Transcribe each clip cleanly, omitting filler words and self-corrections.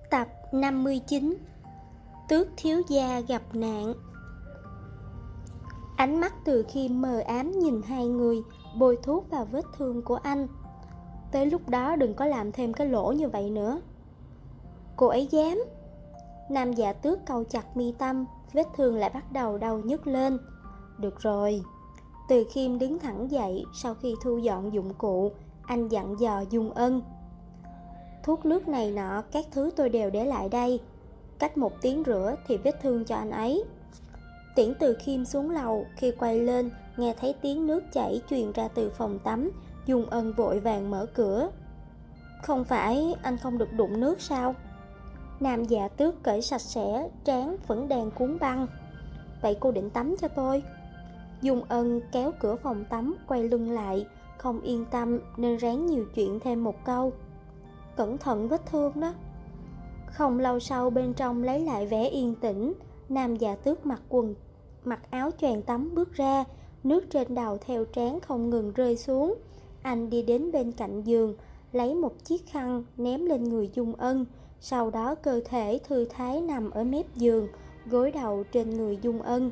Tập 59. Tước thiếu gia gặp nạn. Ánh mắt Từ Khiêm mờ ám nhìn hai người, bôi thuốc vào vết thương của anh. Tới lúc đó đừng có làm thêm cái lỗ như vậy nữa. Cô ấy dám. Nam Dạ Tước cau chặt mi tâm, vết thương lại bắt đầu đau nhức lên. Được rồi. Từ Khiêm đứng thẳng dậy. Sau khi thu dọn dụng cụ, anh dặn dò Dung Ân. Thuốc nước này nọ, các thứ tôi đều để lại đây. Cách 1 tiếng rửa thì vết thương cho anh ấy. Tiễn Từ Khiêm xuống lầu. Khi quay lên, nghe thấy tiếng nước chảy truyền ra từ phòng tắm. Dung Ân vội vàng mở cửa. Không phải anh không được đụng nước sao? Nam Dạ Tước cởi sạch sẽ, trán vẫn đang cuốn băng. Vậy cô định tắm cho tôi? Dung Ân kéo cửa phòng tắm, quay lưng lại. Không yên tâm nên ráng nhiều chuyện thêm một câu. Cẩn thận vết thương đó. Không lâu sau, bên trong lấy lại vẻ yên tĩnh. Nam Dạ Tước mặc áo choàng tắm bước ra. Nước trên đầu theo trán không ngừng rơi xuống. Anh đi đến bên cạnh giường, lấy một chiếc khăn ném lên người Dung Ân. Sau đó cơ thể thư thái nằm ở mép giường, gối đầu trên người Dung Ân.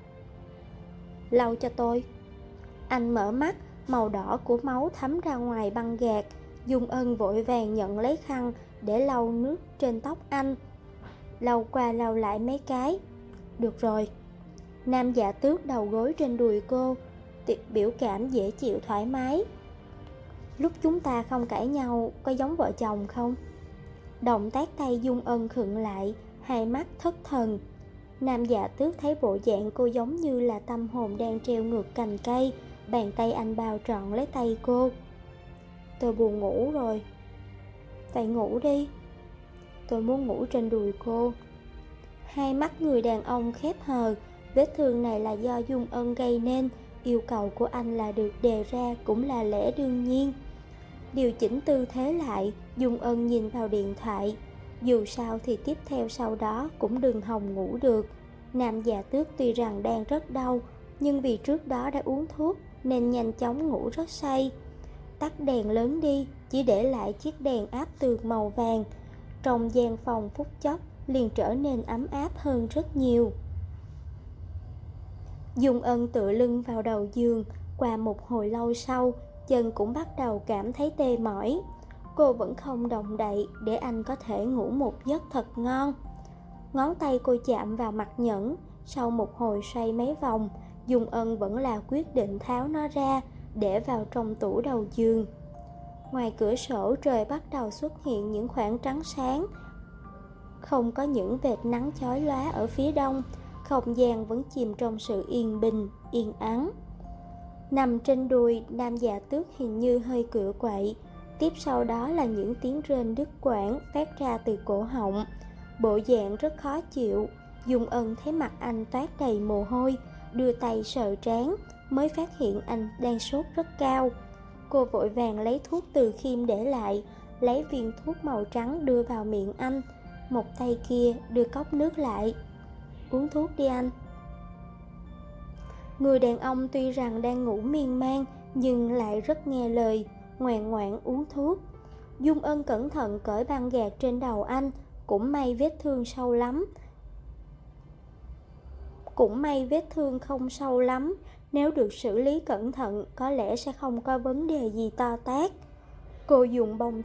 Lau cho tôi. Anh mở mắt, màu đỏ của máu thấm ra ngoài băng gạc. Dung Ân vội vàng nhận lấy khăn để lau nước trên tóc anh. Lau qua lau lại mấy cái. Được rồi. Nam Dạ Tước đầu gối trên đùi cô, biểu cảm dễ chịu thoải mái. Lúc chúng ta không cãi nhau có giống vợ chồng không? Động tác tay Dung Ân khựng lại, hai mắt thất thần. Nam Dạ Tước thấy bộ dạng cô giống như là tâm hồn đang treo ngược cành cây. Bàn tay anh bao trọn lấy tay cô. Tôi buồn ngủ rồi. Vậy ngủ đi. Tôi muốn ngủ trên đùi cô. Hai mắt người đàn ông khép hờ. Vết thương này là do Dung Ân gây nên. Yêu cầu của anh là được đề ra cũng là lẽ đương nhiên. Điều chỉnh tư thế lại, Dung Ân nhìn vào điện thoại. Dù sao thì tiếp theo sau đó cũng đừng hòng ngủ được. Nam Dạ Tước tuy rằng đang rất đau, nhưng vì trước đó đã uống thuốc nên nhanh chóng ngủ rất say. Tắt đèn lớn đi, chỉ để lại chiếc đèn áp tường màu vàng. Trong gian phòng phút chốc liền trở nên ấm áp hơn rất nhiều. Dung Ân tựa lưng vào đầu giường. Qua một hồi lâu sau, chân cũng bắt đầu cảm thấy tê mỏi. Cô vẫn không động đậy để anh có thể ngủ một giấc thật ngon. Ngón tay cô chạm vào mặt nhẫn. Sau một hồi xoay mấy vòng, Dung Ân vẫn là quyết định tháo nó ra, để vào trong tủ đầu giường. Ngoài cửa sổ trời bắt đầu xuất hiện những khoảng trắng sáng. Không có những vệt nắng chói lóa ở phía đông. Không gian vẫn chìm trong sự yên bình, yên ắng. Nằm trên đùi, Nam Dạ Tước hình như hơi cựa quậy. Tiếp sau đó là những tiếng rên đứt quãng phát ra từ cổ họng. Bộ dạng rất khó chịu. Dung Ân thấy mặt anh toát đầy mồ hôi, đưa tay sờ trán, mới phát hiện anh đang sốt rất cao. Cô vội vàng lấy thuốc Từ Khiêm để lại, lấy viên thuốc màu trắng đưa vào miệng anh. Một tay kia đưa cốc nước lại. Uống thuốc đi anh. Người đàn ông tuy rằng đang ngủ miên man, nhưng lại rất nghe lời, ngoan ngoãn uống thuốc. Dung Ân cẩn thận cởi băng gạc trên đầu anh. Cũng may vết thương không sâu lắm. Nếu được xử lý cẩn thận, có lẽ sẽ không có vấn đề gì to tát. Cô dùng bông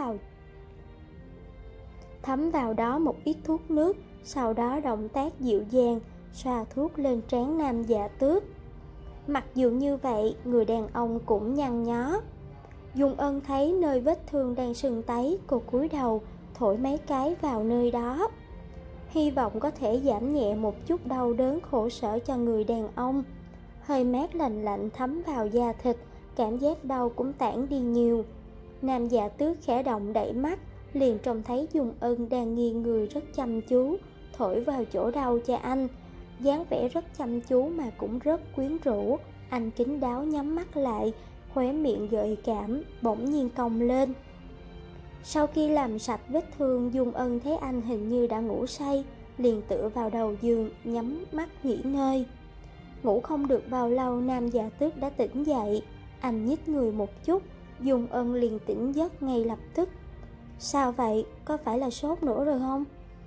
thấm vào đó một ít thuốc nước. Sau đó động tác dịu dàng xoa thuốc lên trán Nam Dạ Tước. Mặc dù như vậy, người đàn ông cũng nhăn nhó. Dung Ân thấy nơi vết thương đang sưng tấy. Cô cúi đầu thổi mấy cái vào nơi đó, hy vọng có thể giảm nhẹ một chút đau đớn khổ sở cho người đàn ông. Hơi mát lạnh lạnh thấm vào da thịt, cảm giác đau cũng tản đi nhiều. Nam Dạ Tước khẽ động đẩy mắt, liền trông thấy Dung Ân đang nghiêng người rất chăm chú, thổi vào chỗ đau cho anh. dáng vẻ rất chăm chú mà cũng rất quyến rũ. Anh kín đáo nhắm mắt lại, khóe miệng gợi cảm bỗng nhiên cong lên. Sau khi làm sạch vết thương, Dung Ân thấy anh hình như đã ngủ say, liền tựa vào đầu giường nhắm mắt nghỉ ngơi. Ngủ không được bao lâu, Nam Dạ Tước đã tỉnh dậy. Anh nhích người một chút, Dung Ân liền tỉnh giấc ngay lập tức. Sao vậy, có phải là sốt nữa rồi không?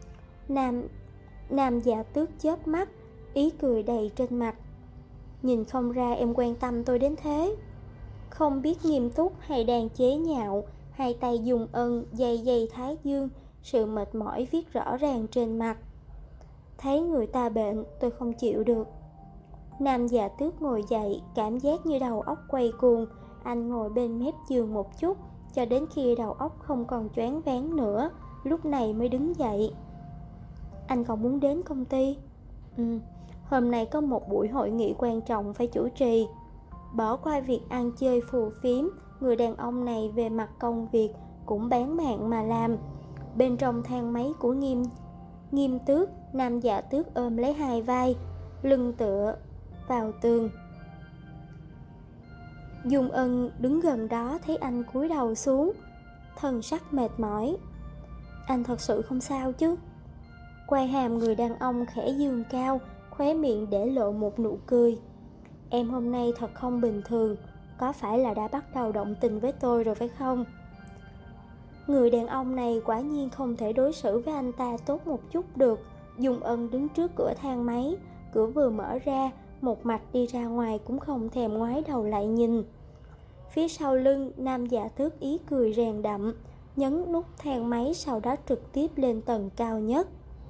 Nam Dạ Tước chớp mắt, ý cười đầy trên mặt. Nhìn không ra em quan tâm tôi đến thế. Không biết nghiêm túc hay đang chế nhạo, hai tay Dung Ân day thái dương, sự mệt mỏi viết rõ ràng trên mặt. Thấy người ta bệnh, tôi không chịu được. Nam Dạ Tước ngồi dậy, cảm giác như đầu óc quay cuồng. Anh ngồi bên mép giường một chút, cho đến khi đầu óc không còn choáng váng nữa, lúc này mới đứng dậy. Anh còn muốn đến công ty? Hôm nay có một buổi hội nghị quan trọng phải chủ trì. Bỏ qua việc ăn chơi phù phiếm, người đàn ông này về mặt công việc cũng bán mạng mà làm. Bên trong thang máy của Nghiêm Tước, Nam Dạ Tước ôm lấy hai vai, lưng tựa vào tường. Dung Ân đứng gần đó thấy anh cúi đầu xuống, thần sắc mệt mỏi. Anh thật sự không sao chứ? Quai hàm người đàn ông khẽ dương cao, khóe miệng để lộ một nụ cười. Em hôm nay thật không bình thường, có phải là đã bắt đầu động tình với tôi rồi phải không? Người đàn ông này quả nhiên không thể đối xử với anh ta tốt một chút được. Dung Ân đứng trước cửa thang máy, cửa vừa mở ra, một mạch đi ra ngoài cũng không thèm ngoái đầu lại nhìn. Phía sau lưng, Nam Dạ Tước ý cười rèn đậm, nhấn nút thang máy, sau đó trực tiếp lên tầng cao nhất.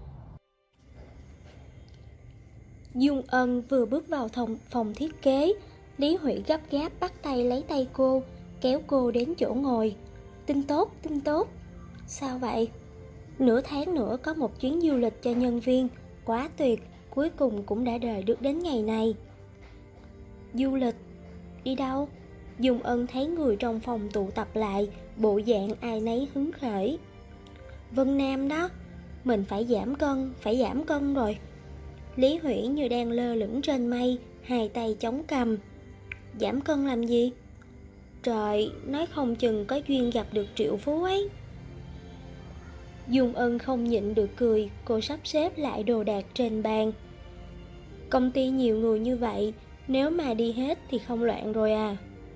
Dung Ân vừa bước vào phòng thiết kế, Lý Hủy gấp gáp bắt tay lấy tay cô, kéo cô đến chỗ ngồi. Tin tốt. Sao vậy? Nửa tháng nữa có một chuyến du lịch cho nhân viên, quá tuyệt, cuối cùng cũng đã đợi được đến ngày này. Du lịch? Đi đâu? Dung Ân thấy người trong phòng tụ tập lại, bộ dạng ai nấy hứng khởi. Vân Nam đó, mình phải giảm cân rồi. Lý Hủy như đang lơ lửng trên mây, hai tay chống cằm. Giảm cân làm gì? Trời, nói không chừng có duyên gặp được triệu phú ấy. Dung Ân không nhịn được cười, cô sắp xếp lại đồ đạc trên bàn. Công ty nhiều người như vậy, nếu mà đi hết thì không loạn rồi à?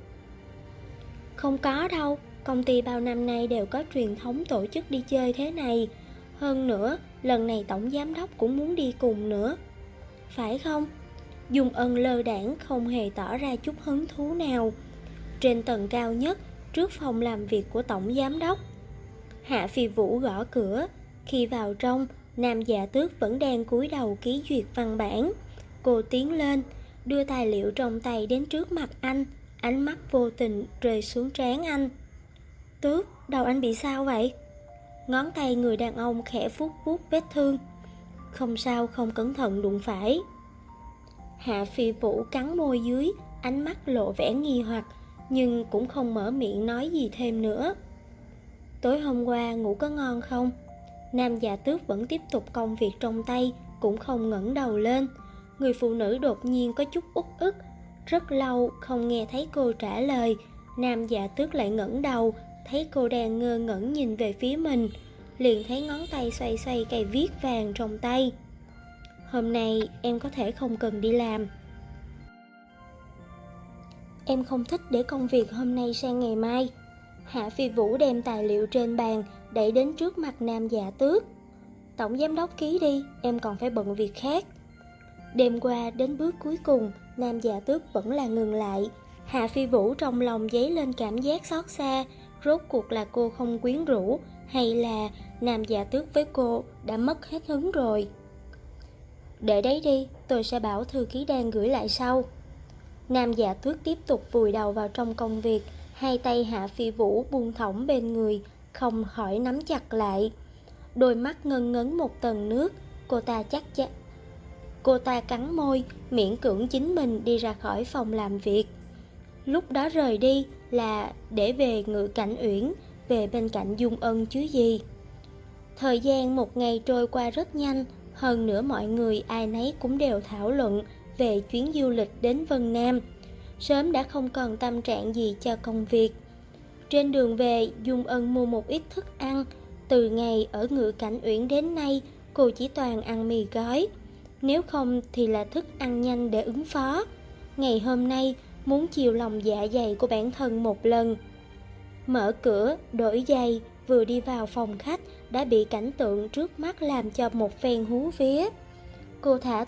Không có đâu, công ty bao năm nay đều có truyền thống tổ chức đi chơi thế này. Hơn nữa, lần này tổng giám đốc cũng muốn đi cùng nữa. Phải không? Dung Ân lơ đãng, không hề tỏ ra chút hứng thú nào. Trên tầng cao nhất, trước phòng làm việc của tổng giám đốc, Hạ Phi Vũ gõ cửa. Khi vào trong, Nam Dạ Tước vẫn đang cúi đầu ký duyệt văn bản. Cô tiến lên, đưa tài liệu trong tay đến trước mặt anh, ánh mắt vô tình rơi xuống trán anh. Tước, đầu anh bị sao vậy? Ngón tay người đàn ông khẽ vuốt vết thương. Không sao, không cẩn thận đụng phải. Hạ Phi Vũ cắn môi dưới, ánh mắt lộ vẻ nghi hoặc, nhưng cũng không mở miệng nói gì thêm nữa. Tối hôm qua ngủ có ngon không? Nam Dạ Tước vẫn tiếp tục công việc trong tay, cũng không ngẩng đầu lên. Người phụ nữ đột nhiên có chút uất ức. Rất lâu không nghe thấy cô trả lời, Nam Dạ Tước lại ngẩng đầu, thấy cô đang ngơ ngẩn nhìn về phía mình, liền thấy ngón tay xoay xoay cây viết vàng trong tay. Hôm nay em có thể không cần đi làm. Em không thích để công việc hôm nay sang ngày mai. Hạ Phi Vũ đem tài liệu trên bàn đẩy đến trước mặt Nam Dạ Tước. Tổng giám đốc ký đi, em còn phải bận việc khác. Đêm qua đến bước cuối cùng, Nam Dạ Tước vẫn là ngừng lại. Hạ Phi Vũ trong lòng dấy lên cảm giác xót xa. Rốt cuộc là cô không quyến rũ, hay là Nam Dạ Tước với cô đã mất hết hứng rồi? Để đấy đi, tôi sẽ bảo thư ký đang gửi lại sau. Nam Dạ Tước tiếp tục vùi đầu vào trong công việc. Hai tay Hạ Phi Vũ buông thõng bên người, không khỏi nắm chặt lại. Đôi mắt ngân ngấn một tầng nước. Cô ta cắn môi, miễn cưỡng chính mình đi ra khỏi phòng làm việc. Lúc đó rời đi là để về Ngự Cảnh Uyển, về bên cạnh Dung Ân chứ gì. Thời gian một ngày trôi qua rất nhanh. Hơn nữa mọi người ai nấy cũng đều thảo luận về chuyến du lịch đến Vân Nam. Sớm đã không còn tâm trạng gì cho công việc. Trên đường về, Dung Ân mua một ít thức ăn. Từ ngày ở Ngự Cảnh Uyển đến nay, cô chỉ toàn ăn mì gói, nếu không thì là thức ăn nhanh để ứng phó. Ngày hôm nay muốn chiều lòng dạ dày của bản thân một lần. Mở cửa, đổi giày, vừa đi vào phòng khách đã bị cảnh tượng trước mắt làm cho một phen hú vía. Cô thả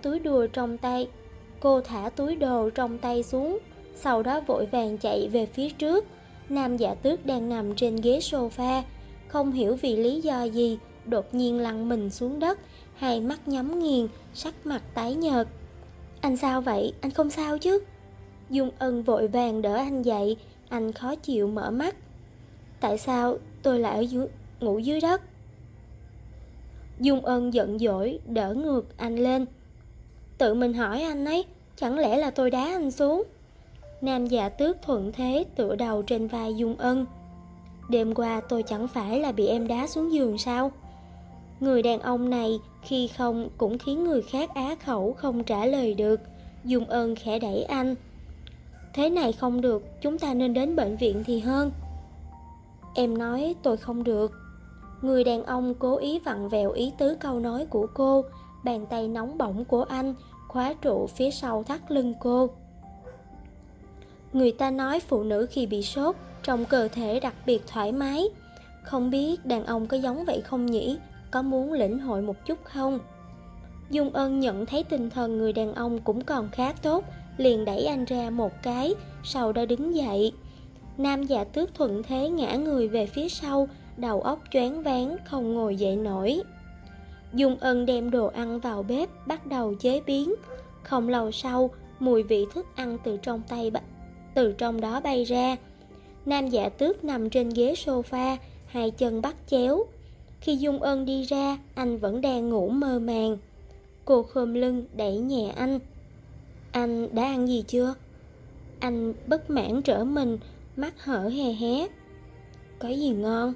túi đồ trong tay xuống, sau đó vội vàng chạy về phía trước. Nam Dạ Tước đang nằm trên ghế sofa, không hiểu vì lý do gì đột nhiên lăn mình xuống đất, hai mắt nhắm nghiền, sắc mặt tái nhợt. Anh sao vậy? Anh không sao chứ? Dung Ân vội vàng đỡ anh dậy. Anh khó chịu mở mắt. Tại sao tôi lại ngủ dưới đất? Dung Ân giận dỗi đỡ ngược anh lên. Tự mình hỏi anh ấy, chẳng lẽ là tôi đá anh xuống? Nam Dạ Tước thuận thế tựa đầu trên vai Dung Ân. Đêm qua tôi chẳng phải là bị em đá xuống giường sao? Người đàn ông này khi không cũng khiến người khác á khẩu không trả lời được. Dung Ân khẽ đẩy anh. Thế này không được, chúng ta nên đến bệnh viện thì hơn. Em nói tôi không được. Người đàn ông cố ý vặn vẹo ý tứ câu nói của cô. Bàn tay nóng bỏng của anh khóa trụ phía sau thắt lưng cô. Người ta nói phụ nữ khi bị sốt, trong cơ thể đặc biệt thoải mái. Không biết đàn ông có giống vậy không nhỉ? Có muốn lĩnh hội một chút không? Dung Ân nhận thấy tinh thần người đàn ông cũng còn khá tốt, liền đẩy anh ra một cái, sau đó đứng dậy. Nam Dạ Tước thuận thế ngã người về phía sau, đầu óc choáng váng, không ngồi dậy nổi. Dung Ân đem đồ ăn vào bếp, bắt đầu chế biến. Không lâu sau, mùi vị thức ăn từ trong đó bay ra. Nam Dạ Tước nằm trên ghế sofa, hai chân bắt chéo. Khi Dung Ân đi ra, anh vẫn đang ngủ mơ màng. Cô khom lưng đẩy nhẹ anh. Anh đã ăn gì chưa? Anh bất mãn trở mình, mắt hở hé hé. Có gì ngon?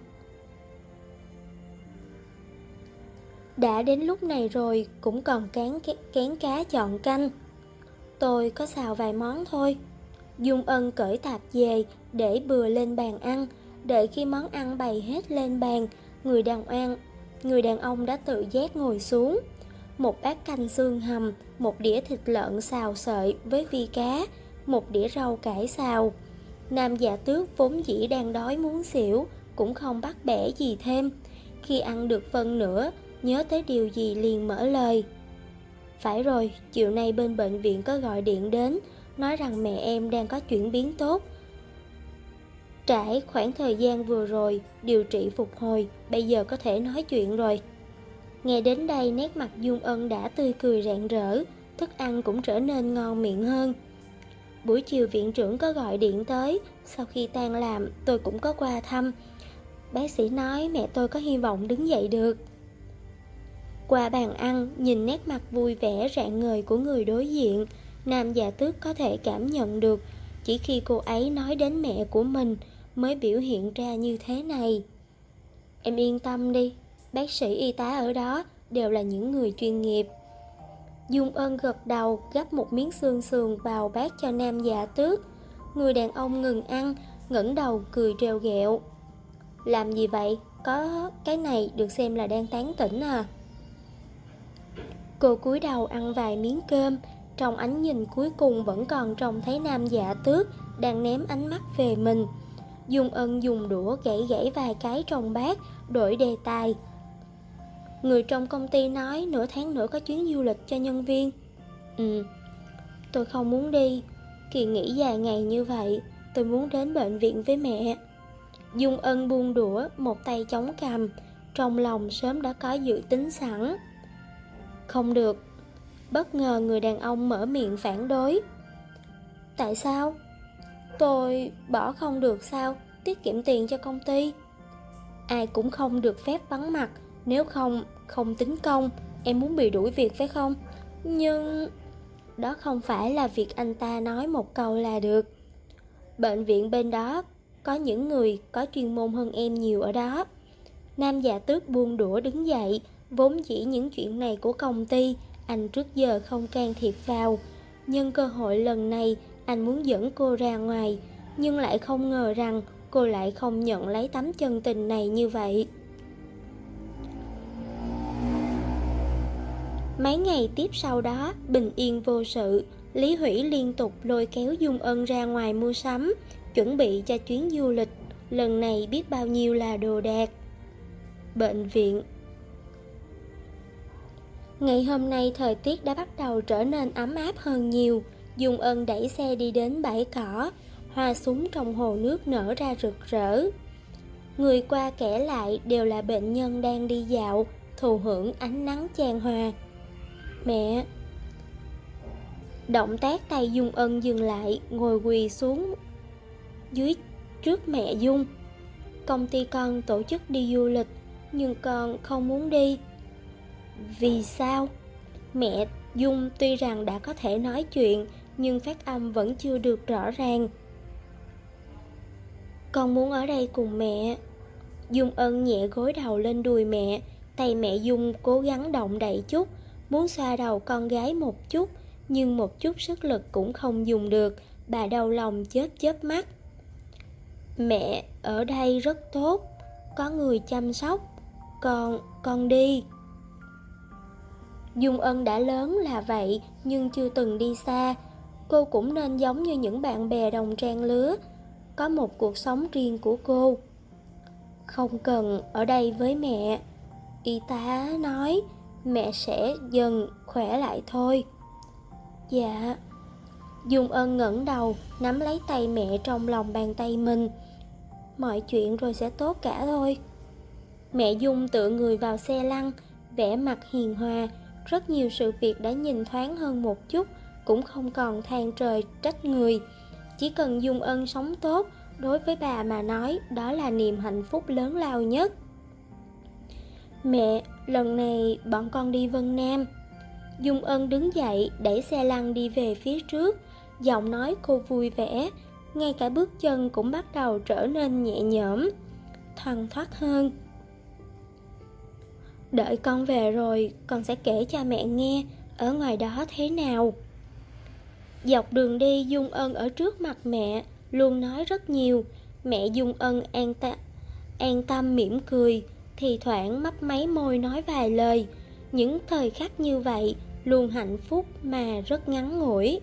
Đã đến lúc này rồi, cũng còn kén cá chọn canh. Tôi có xào vài món thôi. Dung Ân cởi tạp dề để bừa lên bàn ăn. Đợi khi món ăn bày hết lên bàn, người đàn ông đã tự giác ngồi xuống. Một bát canh xương hầm, một đĩa thịt lợn xào sợi với vi cá, một đĩa rau cải xào. Nam Dạ Tước vốn dĩ đang đói muốn xỉu, cũng không bắt bẻ gì thêm. Khi ăn được phân nửa, nhớ tới điều gì liền mở lời. Phải rồi, chiều nay bên bệnh viện có gọi điện đến, nói rằng mẹ em đang có chuyển biến tốt. Trải khoảng thời gian vừa rồi, điều trị phục hồi, bây giờ có thể nói chuyện rồi. Nghe đến đây, nét mặt Dung Ân đã tươi cười rạng rỡ, thức ăn cũng trở nên ngon miệng hơn. Buổi chiều viện trưởng có gọi điện tới, sau khi tan làm tôi cũng có qua thăm. Bác sĩ nói mẹ tôi có hy vọng đứng dậy được. Qua bàn ăn, nhìn nét mặt vui vẻ rạng ngời của người đối diện, Nam Dạ Tước có thể cảm nhận được chỉ khi cô ấy nói đến mẹ của mình mới biểu hiện ra như thế này. Em yên tâm đi, bác sĩ y tá ở đó đều là những người chuyên nghiệp. Dung Ân gật đầu, gắp một miếng xương sườn vào bát cho Nam Dạ Tước. Người đàn ông ngừng ăn, ngẩng đầu cười trêu ghẹo. Làm gì vậy? Có cái này được xem là đang tán tỉnh à? Cô cúi đầu ăn vài miếng cơm, trong ánh nhìn cuối cùng vẫn còn trông thấy Nam Dạ Tước đang ném ánh mắt về mình. Dung Ân dùng đũa gãy gãy vài cái trong bát, đổi đề tài. Người trong công ty nói nửa tháng nữa có chuyến du lịch cho nhân viên. Tôi không muốn đi. Kỳ nghỉ dài ngày như vậy, tôi muốn đến bệnh viện với mẹ. Dung Ân buông đũa, một tay chống cằm, trong lòng sớm đã có dự tính sẵn. Không được. Bất ngờ người đàn ông mở miệng phản đối. Tại sao? Tôi bỏ không được sao? Tiết kiệm tiền cho công ty. Ai cũng không được phép vắng mặt, nếu không tính công. Em muốn bị đuổi việc phải không? Nhưng đó không phải là việc anh ta nói một câu là được. Bệnh viện bên đó có những người có chuyên môn hơn em nhiều ở đó. Nam Dạ Tước buông đũa đứng dậy. Vốn dĩ những chuyện này của công ty anh trước giờ không can thiệp vào. Nhân cơ hội lần này anh muốn dẫn cô ra ngoài, nhưng lại không ngờ rằng cô lại không nhận lấy tấm chân tình này như vậy. Mấy ngày tiếp sau đó bình yên vô sự. Lý Hủy liên tục lôi kéo Dung Ân ra ngoài mua sắm, chuẩn bị cho chuyến du lịch lần này biết bao nhiêu là đồ đạc. bệnh viện. Ngày hôm nay thời tiết đã bắt đầu trở nên ấm áp hơn nhiều. Dung Ân đẩy xe đi đến bãi cỏ, hoa súng trong hồ nước nở ra rực rỡ. Người qua kẻ lại đều là bệnh nhân đang đi dạo, thụ hưởng ánh nắng chan hòa. Mẹ! Động tác tay Dung Ân dừng lại, ngồi quỳ xuống dưới trước mẹ Dung. Công ty con tổ chức đi du lịch, nhưng con không muốn đi. Vì sao? Mẹ Dung tuy rằng đã có thể nói chuyện, nhưng phát âm vẫn chưa được rõ ràng. Con muốn ở đây cùng mẹ. Dung Ân nhẹ gối đầu lên đùi mẹ, tay mẹ Dung cố gắng động đậy chút, muốn xoa đầu con gái một chút, nhưng một chút sức lực cũng không dùng được. Bà đau lòng chớp chớp mắt. Mẹ ở đây rất tốt, có người chăm sóc, con đi. Dung Ân đã lớn là vậy, nhưng chưa từng đi xa. Cô cũng nên giống như những bạn bè đồng trang lứa, có một cuộc sống riêng của cô. Không cần ở đây với mẹ. Y tá nói mẹ sẽ dần khỏe lại thôi. Dạ. Dung Ân ngẩng đầu, nắm lấy tay mẹ trong lòng bàn tay mình. Mọi chuyện rồi sẽ tốt cả thôi. Mẹ Dung tựa người vào xe lăn, vẻ mặt hiền hòa. Rất nhiều sự việc đã nhìn thoáng hơn một chút, cũng không còn than trời trách người. Chỉ cần Dung Ân sống tốt, đối với bà mà nói, đó là niềm hạnh phúc lớn lao nhất. Mẹ, lần này bọn con đi Vân Nam. Dung Ân đứng dậy, đẩy xe lăn đi về phía trước. Giọng nói cô vui vẻ, ngay cả bước chân cũng bắt đầu trở nên nhẹ nhõm, thoăn thoắt hơn. Đợi con về rồi, con sẽ kể cho mẹ nghe ở ngoài đó thế nào. Dọc đường đi, Dung Ân ở trước mặt mẹ, luôn nói rất nhiều. Mẹ Dung Ân an tâm mỉm cười, thì thoảng mấp máy môi nói vài lời. Những thời khắc như vậy luôn hạnh phúc mà rất ngắn ngủi.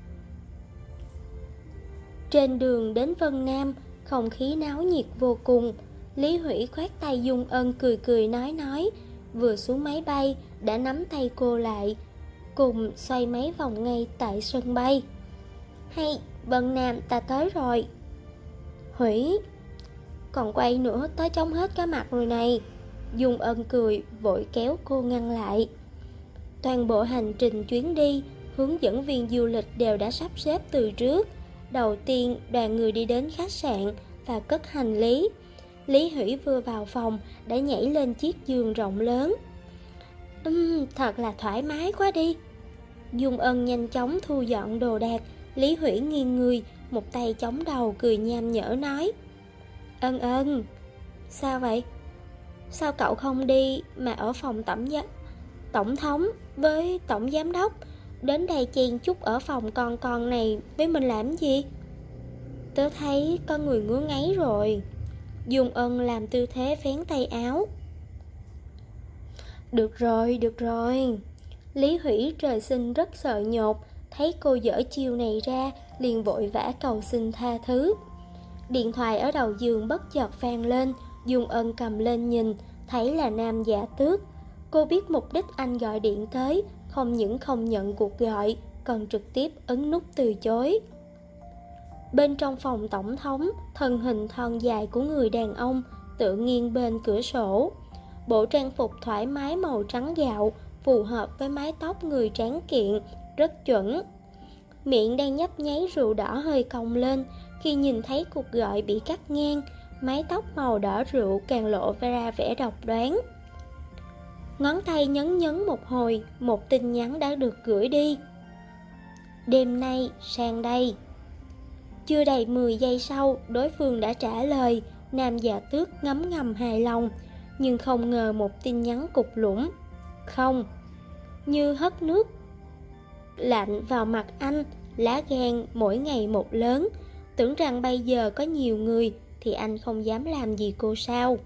Trên đường đến Vân Nam, không khí náo nhiệt vô cùng. Lý Hủy khoát tay Dung Ân cười cười nói, vừa xuống máy bay đã nắm tay cô lại, cùng xoay mấy vòng ngay tại sân bay. Hay, Vân Nam ta tới rồi. Hủy, còn quay nữa tới chóng hết cả mặt rồi này. Dung Ân cười, vội kéo cô ngăn lại. Toàn bộ hành trình chuyến đi, hướng dẫn viên du lịch đều đã sắp xếp từ trước. Đầu tiên, đoàn người đi đến khách sạn và cất hành lý. Lý Hủy vừa vào phòng đã nhảy lên chiếc giường rộng lớn. Thật là thoải mái quá đi. Dung Ân nhanh chóng thu dọn đồ đạc. Lý Hủy nghiêng người, một tay chống đầu cười nham nhở nói. Ân, sao vậy? Sao cậu không đi mà ở phòng tổng thống với tổng giám đốc? Đến đây chen chúc ở phòng con này với mình làm gì? Tớ thấy có người ngứa ngáy rồi. Dung Ân làm tư thế vén tay áo. Được rồi. Lý Hủy trời sinh rất sợ nhột, thấy cô dở chiêu này ra, liền vội vã cầu xin tha thứ. Điện thoại ở đầu giường bất chợt vang lên. Dung Ân cầm lên nhìn, thấy là Nam Dạ Tước. Cô biết mục đích anh gọi điện tới, không những không nhận cuộc gọi, còn trực tiếp ấn nút từ chối. Bên trong phòng tổng thống, thân hình thon dài của người đàn ông tựa nghiêng bên cửa sổ. Bộ trang phục thoải mái màu trắng gạo, phù hợp với mái tóc người tráng kiện, rất chuẩn. Miệng đang nhấp nháy rượu đỏ hơi cong lên. Khi nhìn thấy cuộc gọi bị cắt ngang, mái tóc màu đỏ rượu càng lộ ra vẻ độc đoán. Ngón tay nhấn một hồi, một tin nhắn đã được gửi đi. Đêm nay sang đây. Chưa đầy 10 giây sau, đối phương đã trả lời. Nam Dạ Tước ngấm ngầm hài lòng, nhưng không ngờ một tin nhắn cục lũng. Không, như hất nước lạnh vào mặt anh. Lá gan mỗi ngày một lớn. Tưởng rằng bây giờ có nhiều người thì anh không dám làm gì cô sao?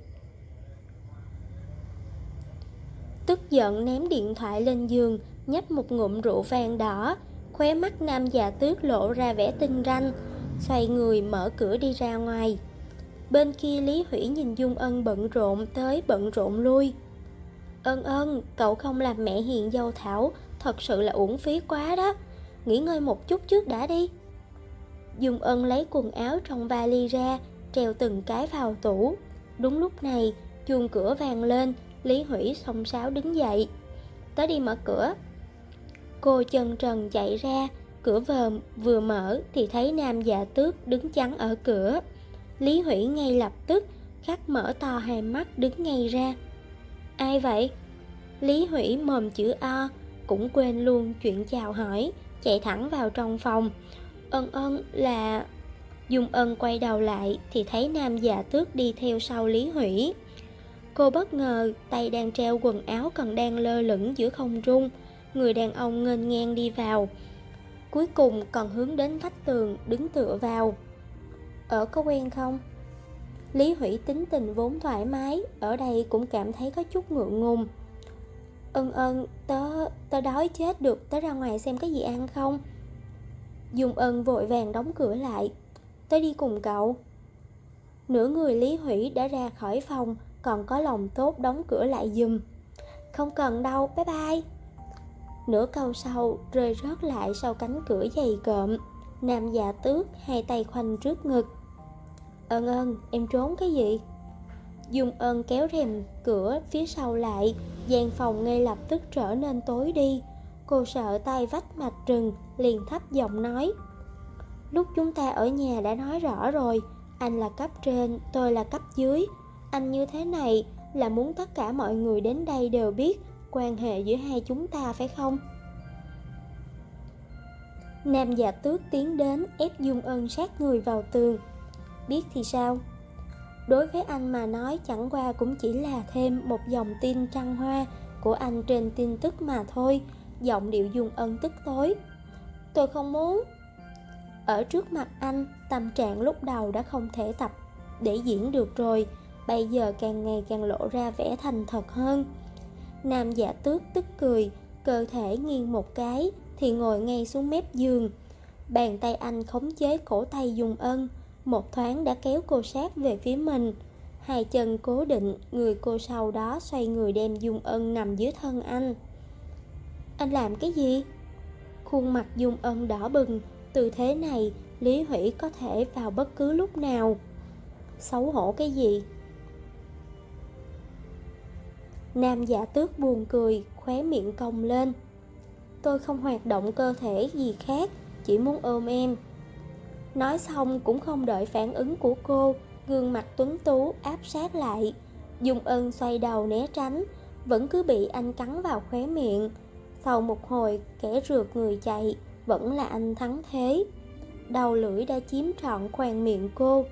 Tức giận ném điện thoại lên giường, nhấp một ngụm rượu vang đỏ. Khóe mắt Nam Dạ Tước lộ ra vẻ tinh ranh, xoay người mở cửa đi ra ngoài. Bên kia Lý Hủy nhìn Dung Ân bận rộn tới bận rộn lui. Ân Ân, cậu không làm mẹ hiền dâu Thảo, thật sự là uổng phí quá đó. Nghỉ ngơi một chút trước đã đi. Dung Ân lấy quần áo trong vali ra, treo từng cái vào tủ. Đúng lúc này, chuông cửa vang lên, Lý Hủy xông xáo đứng dậy. Tới đi mở cửa. Cô chân trần chạy ra, cửa vừa mở thì thấy Nam Dạ Tước đứng chắn ở cửa. Lý Hủy ngay lập tức khắc mở to hai mắt đứng ngay ra. Ai vậy? Lý Hủy mồm chữ O, cũng quên luôn chuyện chào hỏi, chạy thẳng vào trong phòng. Ân Ân là... Dung Ân quay đầu lại thì thấy Nam Dạ Tước đi theo sau Lý Hủy. Cô bất ngờ tay đang treo quần áo còn đang lơ lửng giữa không trung. Người đàn ông nghênh ngang đi vào, cuối cùng còn hướng đến vách tường đứng tựa vào. Ở có quen không? Lý Hủy tính tình vốn thoải mái, ở đây cũng cảm thấy có chút ngượng ngùng. Ân Ân, tớ đói chết được, tớ ra ngoài xem cái gì ăn không? Dung Ân vội vàng đóng cửa lại. Tớ đi cùng cậu. Nửa người Lý Hủy đã ra khỏi phòng, còn có lòng tốt đóng cửa lại giùm. Không cần đâu, bye bye. Nửa câu sau rơi rớt lại sau cánh cửa dày cộm. Nam Dạ Tước hai tay khoanh trước ngực. Ân Ân, em trốn cái gì? Dung Ân kéo rèm cửa phía sau lại, gian phòng ngay lập tức trở nên tối đi. Cô sợ tay vách mạch rừng, liền thấp giọng nói. Lúc chúng ta ở nhà đã nói rõ rồi, anh là cấp trên, tôi là cấp dưới. Anh như thế này là muốn tất cả mọi người đến đây đều biết quan hệ giữa hai chúng ta phải không? Nam Dạ Tước tiến đến ép Dung Ân sát người vào tường. Biết thì sao? Đối với anh mà nói chẳng qua cũng chỉ là thêm một dòng tin trăng hoa của anh trên tin tức mà thôi. Giọng điệu Dung Ân tức tối. Tôi không muốn. Ở trước mặt anh, tâm trạng lúc đầu đã không thể tập để diễn được rồi, bây giờ càng ngày càng lộ ra vẻ thành thật hơn. Nam Dạ Tước tức cười, cơ thể nghiêng một cái thì ngồi ngay xuống mép giường. Bàn tay anh khống chế cổ tay Dung Ân, một thoáng đã kéo cô sát về phía mình. Hai chân cố định, người cô sau đó xoay người đem Dung Ân nằm dưới thân anh. Anh làm cái gì? Khuôn mặt Dung Ân đỏ bừng. Tư thế này Lý Hủy có thể vào bất cứ lúc nào. Xấu hổ cái gì? Nam Dạ Tước buồn cười, khóe miệng cong lên. Tôi không hoạt động cơ thể gì khác, chỉ muốn ôm em. Nói xong cũng không đợi phản ứng của cô, gương mặt tuấn tú áp sát lại. Dung Ân xoay đầu né tránh, vẫn cứ bị anh cắn vào khóe miệng. Sau một hồi kẻ rượt người chạy, vẫn là anh thắng thế. Đầu lưỡi đã chiếm trọn khoang miệng cô.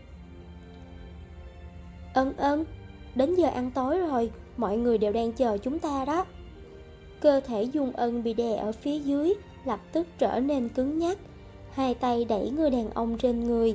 Ân Ân, đến giờ ăn tối rồi, mọi người đều đang chờ chúng ta đó. Cơ thể Dung Ân bị đè ở phía dưới, lập tức trở nên cứng nhắc. Hai tay đẩy người đàn ông trên người.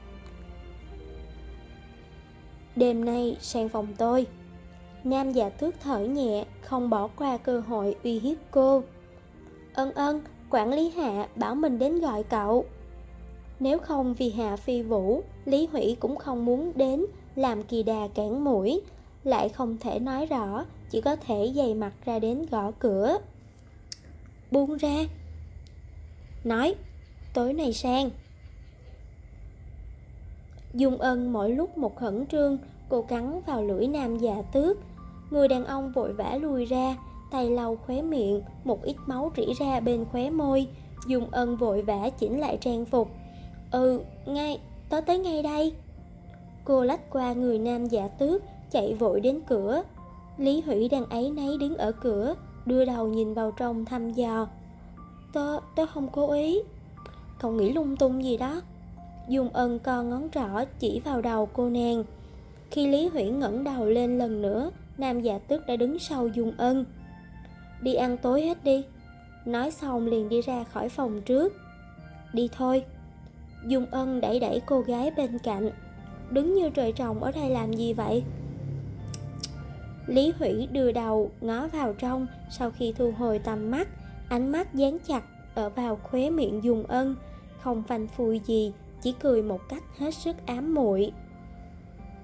Đêm nay sang phòng tôi. Nam Dạ Tước thở nhẹ, không bỏ qua cơ hội uy hiếp cô. Ân Ân, quản lý Hạ bảo mình đến gọi cậu. Nếu không vì Hạ Phi Vũ, Lý Hủy cũng không muốn đến làm kỳ đà cản mũi. Lại không thể nói rõ, chỉ có thể dày mặt ra đến gõ cửa. Buông ra. Nói, tối nay sang. Dung Ân mỗi lúc một khẩn trương, cô cắn vào lưỡi Nam Dạ Tước. Người đàn ông vội vã lùi ra, tay lau khóe miệng, một ít máu rỉ ra bên khóe môi. Dung Ân vội vã chỉnh lại trang phục. Tớ tới ngay đây. Cô lách qua người Nam Dạ Tước, chạy vội đến cửa. Lý Hủy đang áy náy đứng ở cửa, đưa đầu nhìn vào trong thăm dò. Tớ không cố ý. Cậu nghĩ lung tung gì đó? Dung Ân co ngón trỏ chỉ vào đầu cô nàng. Khi Lý Hủy ngẩng đầu lên lần nữa, Nam Dạ Tước đã đứng sau Dung Ân. Đi ăn tối hết đi. Nói xong liền đi ra khỏi phòng trước. Đi thôi. Dung Ân đẩy đẩy cô gái bên cạnh. Đứng như trời trồng ở đây làm gì vậy? Lý Hủy đưa đầu ngó vào trong. Sau khi thu hồi tầm mắt, ánh mắt dán chặt ở vào khóe miệng Dung Ân, không phanh phui gì, chỉ cười một cách hết sức ám muội.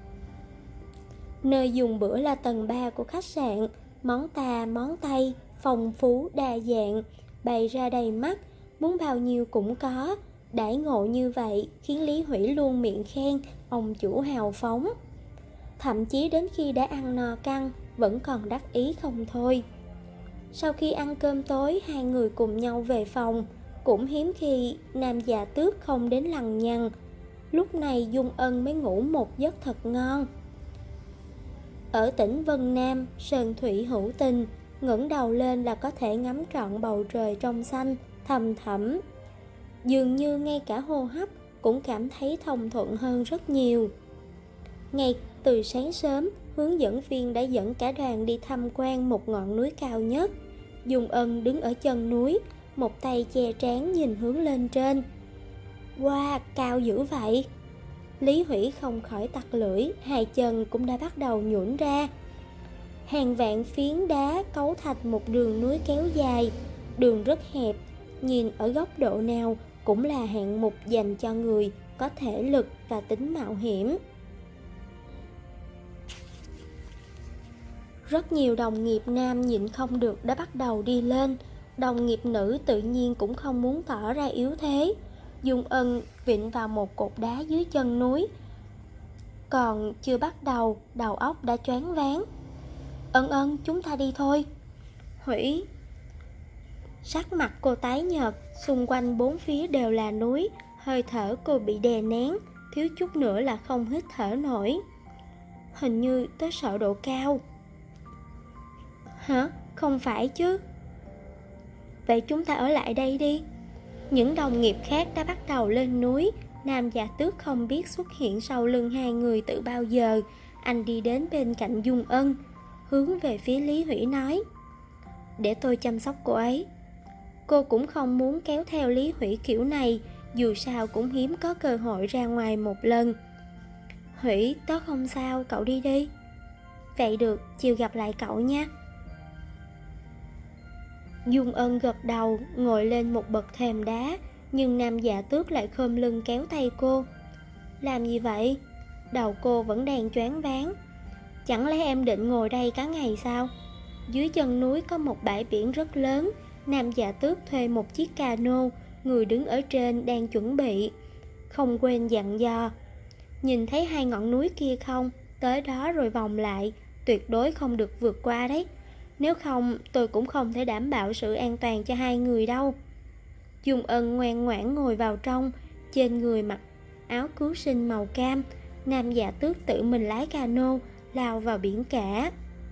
Nơi dùng bữa là tầng 3 của khách sạn, món ta món Tây, phong phú đa dạng, bày ra đầy mắt, muốn bao nhiêu cũng có. Đãi ngộ như vậy khiến Lý Hủy luôn miệng khen ông chủ hào phóng. Thậm chí đến khi đã ăn no căng, vẫn còn đắc ý không thôi. Sau khi ăn cơm tối, hai người cùng nhau về phòng. Cũng hiếm khi Nam Dạ Tước không đến lằng nhằng. Lúc này Dung Ân mới ngủ một giấc thật ngon. Ở tỉnh Vân Nam, sơn thủy hữu tình, ngẩng đầu lên là có thể ngắm trọn bầu trời trong xanh, thầm thẳm. Dường như ngay cả hô hấp cũng cảm thấy thông thuận hơn rất nhiều. Ngay từ sáng sớm, hướng dẫn viên đã dẫn cả đoàn đi tham quan một ngọn núi cao nhất. Dung Ân đứng ở chân núi, một tay che trán nhìn hướng lên trên. Wow, cao dữ vậy! Lý Hủy không khỏi tặc lưỡi, hai chân cũng đã bắt đầu nhũn ra. Hàng vạn phiến đá cấu thành một đường núi kéo dài, đường rất hẹp, nhìn ở góc độ nào cũng là hạng mục dành cho người có thể lực và tính mạo hiểm. Rất nhiều đồng nghiệp nam nhịn không được đã bắt đầu đi lên. Đồng nghiệp nữ tự nhiên cũng không muốn tỏ ra yếu thế. Dung Ân vịn vào một cột đá dưới chân núi. Còn chưa bắt đầu, đầu óc đã choáng váng. Ân, chúng ta đi thôi. Hủy. Sắc mặt cô tái nhợt, xung quanh bốn phía đều là núi. Hơi thở cô bị đè nén, thiếu chút nữa là không hít thở nổi. Hình như tớ sợ độ cao. Hả? Không phải chứ. Vậy chúng ta ở lại đây đi. Những đồng nghiệp khác đã bắt đầu lên núi. Nam Dạ Tước không biết xuất hiện sau lưng hai người từ bao giờ. Anh đi đến bên cạnh Dung Ân, hướng về phía Lý Hủy nói: để tôi chăm sóc cô ấy. Cô cũng không muốn kéo theo Lý Hủy kiểu này, dù sao cũng hiếm có cơ hội ra ngoài một lần. Hủy, tớ không sao, cậu đi đi. Vậy được, chiều gặp lại cậu nha. Dung Ân gật đầu, ngồi lên một bậc thềm đá, nhưng Nam Dạ Tước lại khom lưng kéo tay cô. Làm gì vậy? Đầu cô vẫn đang choáng váng. Chẳng lẽ em định ngồi đây cả ngày sao? Dưới chân núi có một bãi biển rất lớn. Nam Dạ Tước thuê một chiếc cano, người đứng ở trên đang chuẩn bị. Không quên dặn dò: nhìn thấy hai ngọn núi kia không? Tới đó rồi vòng lại, tuyệt đối không được vượt qua đấy. Nếu không, tôi cũng không thể đảm bảo sự an toàn cho hai người đâu. Dung Ân ngoan ngoãn ngồi vào trong, trên người mặc áo cứu sinh màu cam. Nam Dạ Tước tự mình lái cano, lao vào biển cả.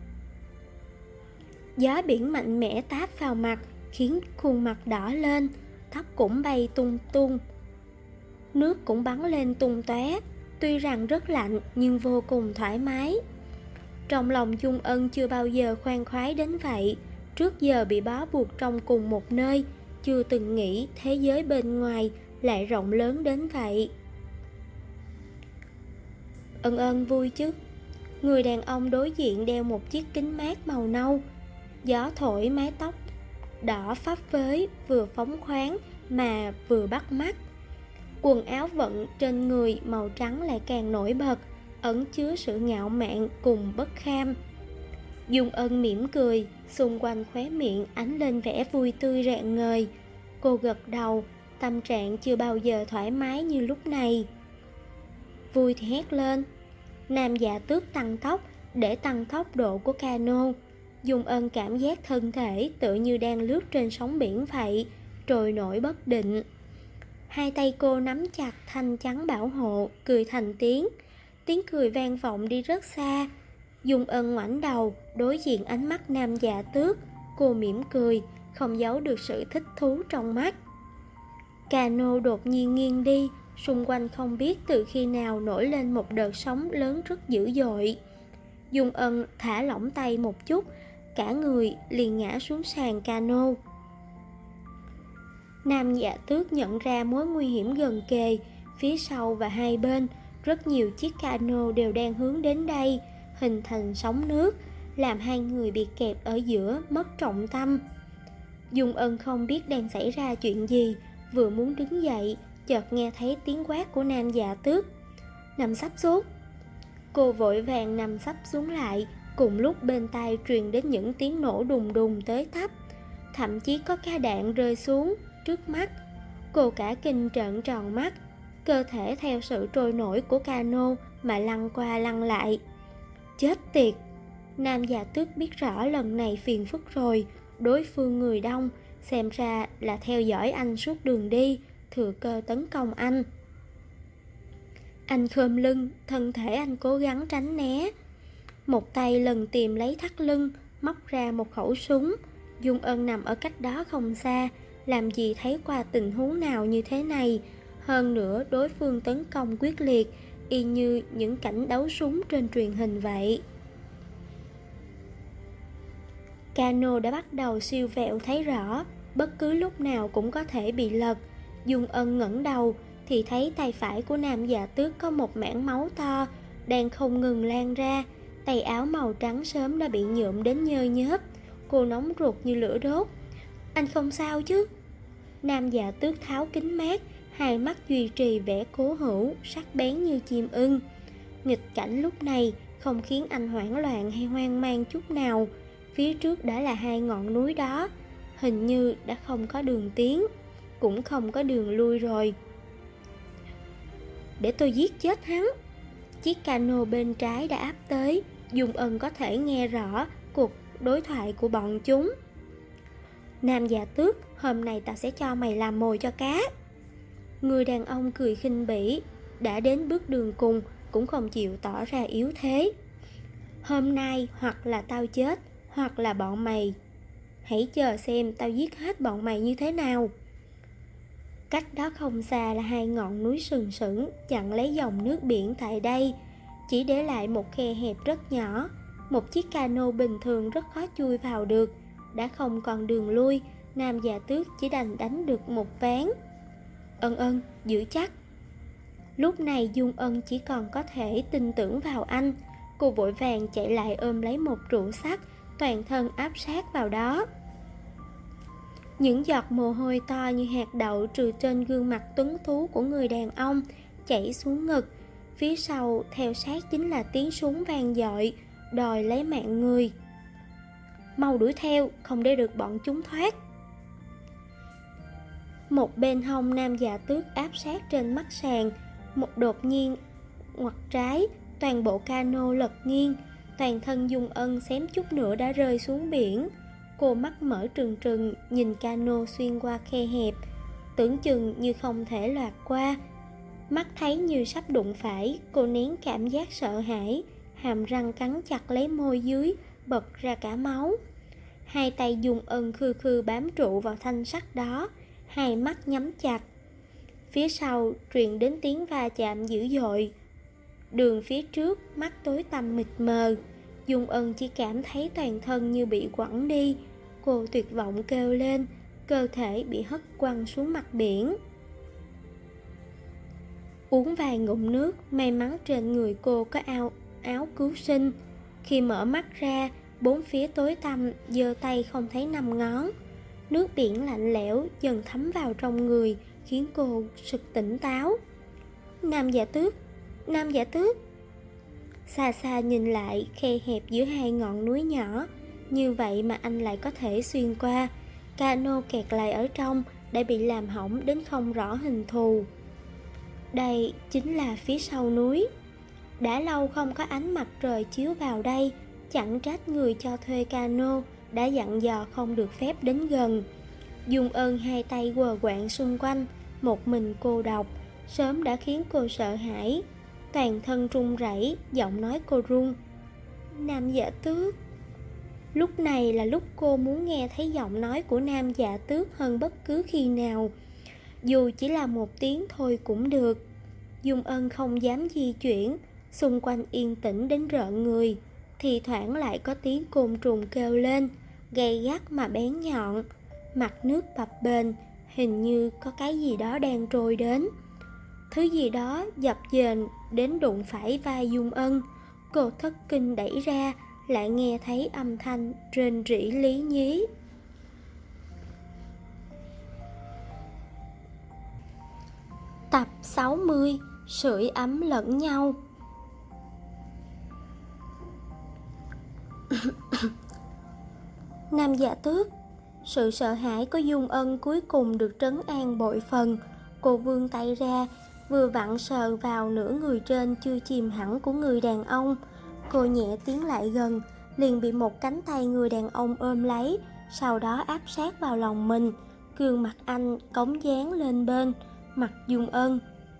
Gió biển mạnh mẽ táp vào mặt, khiến khuôn mặt đỏ lên, tóc cũng bay tung tung. Nước cũng bắn lên tung tóe, tuy rằng rất lạnh nhưng vô cùng thoải mái. Trong lòng Dung Ân chưa bao giờ khoan khoái đến vậy. Trước giờ bị bó buộc trong cùng một nơi, chưa từng nghĩ thế giới bên ngoài lại rộng lớn đến vậy. Ân vui chứ? Người đàn ông đối diện đeo một chiếc kính mát màu nâu. Gió thổi mái tóc đỏ phấp phới, vừa phóng khoáng mà vừa bắt mắt. Quần áo vận trên người màu trắng lại càng nổi bật, ẩn chứa sự ngạo mạn cùng bất kham. Dung Ân mỉm cười, xung quanh khóe miệng ánh lên vẻ vui tươi rạng ngời. Cô gật đầu, tâm trạng chưa bao giờ thoải mái như lúc này. Vui thì hét lên. Nam Dạ Tước tăng tốc để tăng tốc độ của cano. Dung Ân cảm giác thân thể tự như đang lướt trên sóng biển vậy, trôi nổi bất định. Hai tay cô nắm chặt thanh chắn bảo hộ, cười thành tiếng. Tiếng cười vang vọng đi rất xa. Dung Ân ngoảnh đầu, đối diện ánh mắt Nam Dạ Tước. Cô mỉm cười, không giấu được sự thích thú trong mắt. Cano đột nhiên nghiêng đi, xung quanh không biết từ khi nào nổi lên một đợt sóng lớn rất dữ dội. Dung Ân thả lỏng tay một chút, cả người liền ngã xuống sàn cano. Nam Dạ Tước nhận ra mối nguy hiểm gần kề. Phía sau và hai bên, rất nhiều chiếc cano đều đang hướng đến đây, hình thành sóng nước, làm hai người bị kẹp ở giữa, mất trọng tâm. Dung Ân không biết đang xảy ra chuyện gì, vừa muốn đứng dậy, chợt nghe thấy tiếng quát của Nam Dạ Tước: nằm sắp xuống. Cô vội vàng nằm sấp xuống lại, cùng lúc bên tai truyền đến những tiếng nổ đùng đùng tới tấp, thậm chí có cá đạn rơi xuống trước mắt. Cô cả kinh trợn tròn mắt, cơ thể theo sự trôi nổi của cano mà lăn qua lăn lại. Chết tiệt! Nam Già Tước biết rõ lần này phiền phức rồi, đối phương người đông, xem ra là theo dõi anh suốt đường đi, thừa cơ tấn công anh. Anh khom lưng, thân thể anh cố gắng tránh né. Một tay lần tìm lấy thắt lưng, móc ra một khẩu súng. Dung Ân nằm ở cách đó không xa, làm gì thấy qua tình huống nào như thế này. Hơn nữa đối phương tấn công quyết liệt, y như những cảnh đấu súng trên truyền hình vậy. Cano đã bắt đầu siêu vẹo thấy rõ, bất cứ lúc nào cũng có thể bị lật. Dung Ân ngẩng đầu thì thấy tay phải của Nam Già Tước có một mảng máu to đang không ngừng lan ra. Tay áo màu trắng sớm đã bị nhuộm đến nhơ nhớp. Cô nóng ruột như lửa đốt. Anh không sao chứ? Nam Già Tước tháo kính mát, hai mắt duy trì vẻ cố hữu, sắc bén như chim ưng. Nghịch cảnh lúc này không khiến anh hoảng loạn hay hoang mang chút nào. Phía trước đã là hai ngọn núi đó, hình như đã không có đường tiến, cũng không có đường lui rồi. Để tôi giết chết hắn. Chiếc cano bên trái đã áp tới, Dung Ân có thể nghe rõ cuộc đối thoại của bọn chúng. Nam Già Tước, hôm nay ta sẽ cho mày làm mồi cho cá. Người đàn ông cười khinh bỉ, đã đến bước đường cùng cũng không chịu tỏ ra yếu thế. Hôm nay hoặc là tao chết, hoặc là bọn mày. Hãy chờ xem tao giết hết bọn mày như thế nào. Cách đó không xa là hai ngọn núi sừng sững chặn lấy dòng nước biển tại đây, chỉ để lại một khe hẹp rất nhỏ. Một chiếc cano bình thường rất khó chui vào được. Đã không còn đường lui, Nam Già Tước chỉ đành đánh được một ván. Ân Ân, giữ chắc. Lúc này Dung Ân chỉ còn có thể tin tưởng vào anh. Cô vội vàng chạy lại ôm lấy một trụ sắt, toàn thân áp sát vào đó. Những giọt mồ hôi to như hạt đậu trừ trên gương mặt tuấn tú của người đàn ông chảy xuống ngực. Phía sau theo sát chính là tiếng súng vang dội, đòi lấy mạng người. Mau đuổi theo, không để được bọn chúng thoát. Một bên hông Nam Già Tước áp sát trên mắt sàn, một đột nhiên ngoặt trái, toàn bộ cano lật nghiêng. Toàn thân Dung Ân xém chút nữa đã rơi xuống biển. Cô mắt mở trừng trừng nhìn cano xuyên qua khe hẹp, tưởng chừng như không thể loạt qua. Mắt thấy như sắp đụng phải, cô nén cảm giác sợ hãi, hàm răng cắn chặt lấy môi dưới, bật ra cả máu. Hai tay Dung Ân khư khư bám trụ vào thanh sắt đó, hai mắt nhắm chặt. Phía sau truyền đến tiếng va chạm dữ dội. Đường phía trước mắt tối tăm mịt mờ, Dung Ân chỉ cảm thấy toàn thân như bị quẳng đi. Cô tuyệt vọng kêu lên, cơ thể bị hất quăng xuống mặt biển. Uống vài ngụm nước, may mắn trên người cô có áo cứu sinh. Khi mở mắt ra, bốn phía tối tăm, giơ tay không thấy năm ngón. Nước biển lạnh lẽo dần thấm vào trong người, khiến cô sực tỉnh táo. Nam Già Tước, Nam Già Tước. Xa xa nhìn lại, khe hẹp giữa hai ngọn núi nhỏ, như vậy mà anh lại có thể xuyên qua. Cano kẹt lại ở trong, đã bị làm hỏng đến không rõ hình thù. Đây chính là phía sau núi. Đã lâu không có ánh mặt trời chiếu vào đây, chẳng trách người cho thuê cano đã dặn dò không được phép đến gần. Dung Ân hai tay quờ quạng xung quanh, một mình cô độc, sớm đã khiến cô sợ hãi. Toàn thân run rẩy, giọng nói cô run. Nam Dạ Tước. Lúc này là lúc cô muốn nghe thấy giọng nói của Nam Dạ Tước hơn bất cứ khi nào. Dù chỉ là một tiếng thôi cũng được. Dung Ân không dám di chuyển, xung quanh yên tĩnh đến rợn người. Thì thoảng lại có tiếng côn trùng kêu lên, gay gắt mà bén nhọn. Mặt nước bập bềnh, hình như có cái gì đó đang trôi đến. Thứ gì đó dập dềnh đến đụng phải vai Dung Ân. Cô thất kinh đẩy ra, lại nghe thấy âm thanh rên rỉ lý nhí. Tập 60. Sưởi ấm lẫn nhau. Nam Dạ Tước. Sự sợ hãi của Dung Ân cuối cùng được trấn an bội phần. Cô vươn tay ra, vừa vặn sờ vào nửa người trên chưa chìm hẳn của người đàn ông. Cô nhẹ tiến lại gần, liền bị một cánh tay người đàn ông ôm lấy, sau đó áp sát vào lòng mình. Gương mặt anh cống dáng lên bên mặt Dung Ân.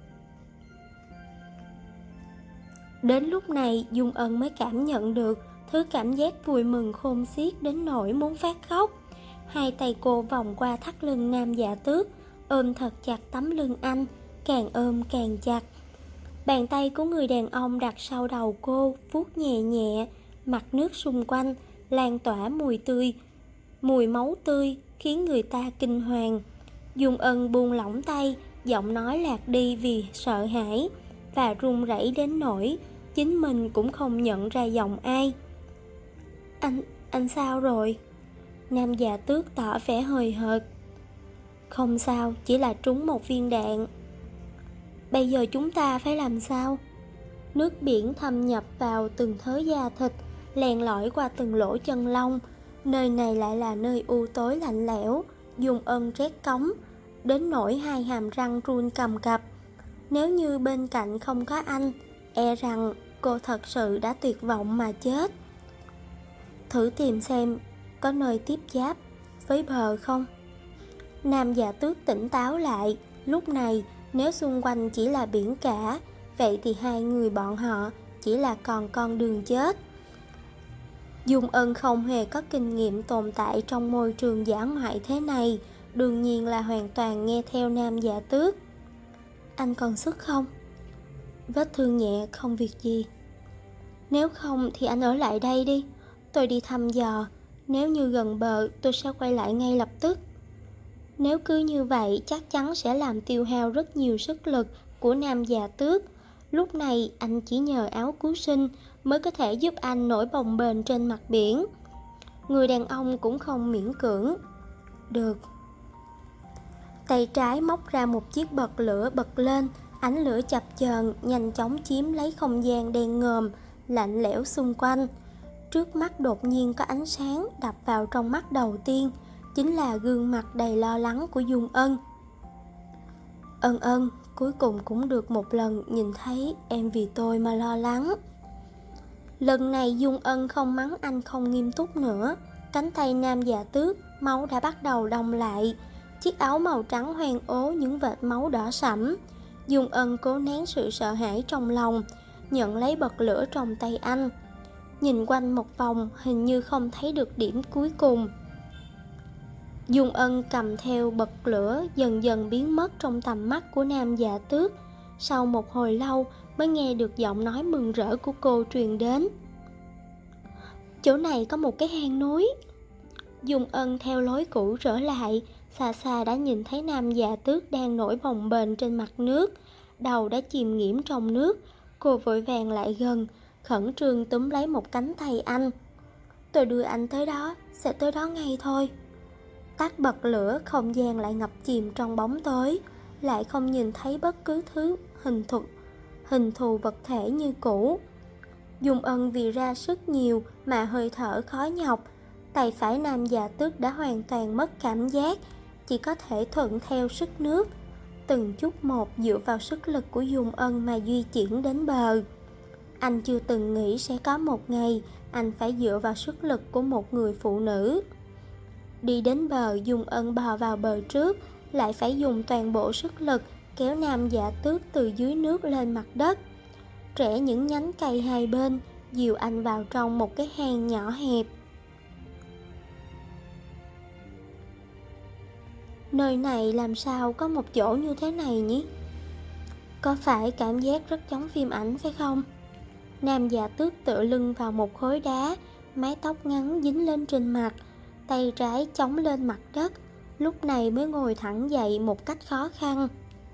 Đến lúc này Dung Ân mới cảm nhận được thứ cảm giác vui mừng khôn xiết đến nỗi muốn phát khóc. Hai tay cô vòng qua thắt lưng Nam Dạ Tước, ôm thật chặt tấm lưng anh, càng ôm càng chặt. Bàn tay của người đàn ông đặt sau đầu cô, vuốt nhẹ nhẹ, mặt nước xung quanh lan tỏa mùi máu tươi khiến người ta kinh hoàng. Dung Ân buông lỏng tay, giọng nói lạc đi vì sợ hãi và run rẩy đến nỗi chính mình cũng không nhận ra giọng ai. Anh sao rồi? Nam Dạ Tước tỏ vẻ hời hợt. Không sao, chỉ là trúng một viên đạn. Bây giờ chúng ta phải làm sao? Nước biển thâm nhập vào từng thớ da thịt, len lỏi qua từng lỗ chân lông. Nơi này lại là nơi u tối lạnh lẽo. Dung Ân rét cóng đến nỗi hai hàm răng run cầm cập. Nếu như bên cạnh không có anh, e rằng cô thật sự đã tuyệt vọng mà chết. Thử tìm xem có nơi tiếp giáp với bờ không? Nam Dạ Tước tỉnh táo lại. Lúc này nếu xung quanh chỉ là biển cả, vậy thì hai người bọn họ chỉ là còn con đường chết. Dung Ân không hề có kinh nghiệm tồn tại trong môi trường dã ngoại thế này, đương nhiên là hoàn toàn nghe theo Nam Dạ Tước. Anh còn sức không? Vết thương nhẹ, không việc gì. Nếu không thì anh ở lại đây đi, tôi đi thăm dò. Nếu như gần bờ tôi sẽ quay lại ngay lập tức. Nếu cứ như vậy chắc chắn sẽ làm tiêu hao rất nhiều sức lực của Nam Dạ Tước. Lúc này anh chỉ nhờ áo cứu sinh mới có thể giúp anh nổi bồng bềnh trên mặt biển. Người đàn ông cũng không miễn cưỡng. Được. Tay trái móc ra một chiếc bật lửa bật lên, ánh lửa chập chờn nhanh chóng chiếm lấy không gian đen ngòm, lạnh lẽo xung quanh. Trước mắt đột nhiên có ánh sáng đập vào trong mắt đầu tiên, chính là gương mặt đầy lo lắng của Dung Ân. Ân, cuối cùng cũng được một lần nhìn thấy em vì tôi mà lo lắng. Lần này Dung Ân không mắng anh không nghiêm túc nữa. Cánh tay Nam Dạ Tước, máu đã bắt đầu đông lại. Chiếc áo màu trắng hoen ố những vệt máu đỏ sẫm. Dung Ân cố nén sự sợ hãi trong lòng, nhận lấy bật lửa trong tay anh. Nhìn quanh một vòng, hình như không thấy được điểm cuối cùng. Dung Ân cầm theo bật lửa dần dần biến mất trong tầm mắt của Nam Dạ Tước. Sau một hồi lâu mới nghe được giọng nói mừng rỡ của cô truyền đến. Chỗ này có một cái hang núi. Dung Ân theo lối cũ trở lại, xa xa đã nhìn thấy Nam Dạ Tước đang nổi bồng bềnh trên mặt nước, đầu đã chìm nghiễm trong nước. Cô vội vàng lại gần, khẩn trương túm lấy một cánh tay anh. Tôi đưa anh tới đó, sẽ tới đó ngay thôi. Tắt bật lửa, không gian lại ngập chìm trong bóng tối, lại không nhìn thấy bất cứ thứ hình thù vật thể như cũ. Dung Ân vì ra sức nhiều mà hơi thở khó nhọc. Tay phải Nam Dạ Tước đã hoàn toàn mất cảm giác, chỉ có thể thuận theo sức nước, từng chút một dựa vào sức lực của Dung Ân mà di chuyển đến bờ. Anh chưa từng nghĩ sẽ có một ngày anh phải dựa vào sức lực của một người phụ nữ. Đi đến bờ, Dung Ân bò vào bờ trước, lại phải dùng toàn bộ sức lực kéo Nam Dạ Tước từ dưới nước lên mặt đất. Trẽ những nhánh cây hai bên, dìu anh vào trong một cái hang nhỏ hẹp. Nơi này làm sao có một chỗ như thế này nhỉ? Có phải cảm giác rất giống phim ảnh phải không? Nam Dạ Tước tựa lưng vào một khối đá, mái tóc ngắn dính lên trên mặt, tay trái chống lên mặt đất, lúc này mới ngồi thẳng dậy một cách khó khăn.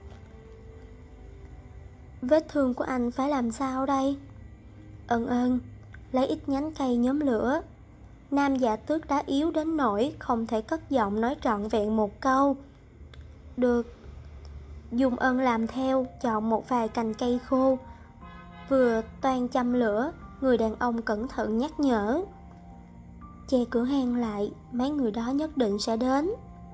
Vết thương của anh phải làm sao đây? Ân, lấy ít nhánh cây nhóm lửa. Nam Dạ Tước đã yếu đến nỗi không thể cất giọng nói trọn vẹn một câu. Được. Dung Ân làm theo, chọn một vài cành cây khô. Vừa toan châm lửa, người đàn ông cẩn thận nhắc nhở. che cửa hang lại, mấy người đó nhất định sẽ đến.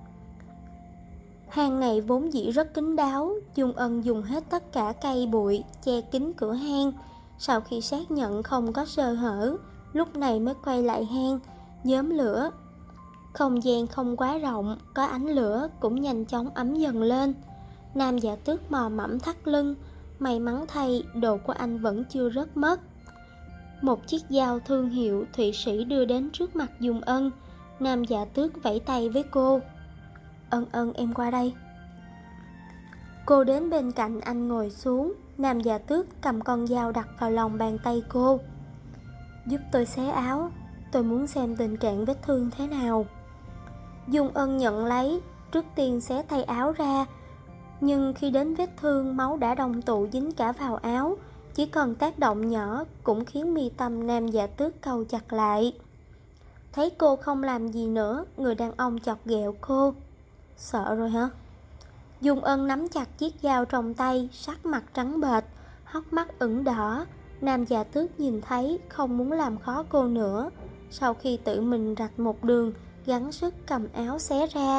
Hang này vốn dĩ rất kín đáo, Dung Ân dùng hết tất cả cây bụi che kín cửa hang. Sau khi xác nhận không có sơ hở, lúc này mới quay lại hang, nhóm lửa. Không gian không quá rộng, có ánh lửa cũng nhanh chóng ấm dần lên. Nam Dạ Tước mò mẫm thắt lưng, may mắn thay đồ của anh vẫn chưa rớt mất. Một chiếc dao thương hiệu Thụy Sĩ đưa đến trước mặt Dung Ân. Nam Dạ Tước vẫy tay với cô. Ân Ân, em qua đây. Cô đến bên cạnh anh ngồi xuống. Nam Dạ Tước cầm con dao đặt vào lòng bàn tay cô. Giúp tôi xé áo, tôi muốn xem tình trạng vết thương thế nào. Dung Ân nhận lấy, trước tiên xé tay áo ra. Nhưng khi đến vết thương, máu đã đông tụ dính cả vào áo. Chỉ cần tác động nhỏ cũng khiến mi tâm Nam Dạ Tước cau chặt lại. Thấy cô không làm gì nữa, người đàn ông chọc ghẹo cô. Sợ rồi hả? Dung Ân nắm chặt chiếc dao trong tay, sắc mặt trắng bệch, hốc mắt ửng đỏ. Nam Dạ Tước nhìn thấy không muốn làm khó cô nữa. Sau khi tự mình rạch một đường, gắng sức cầm áo xé ra.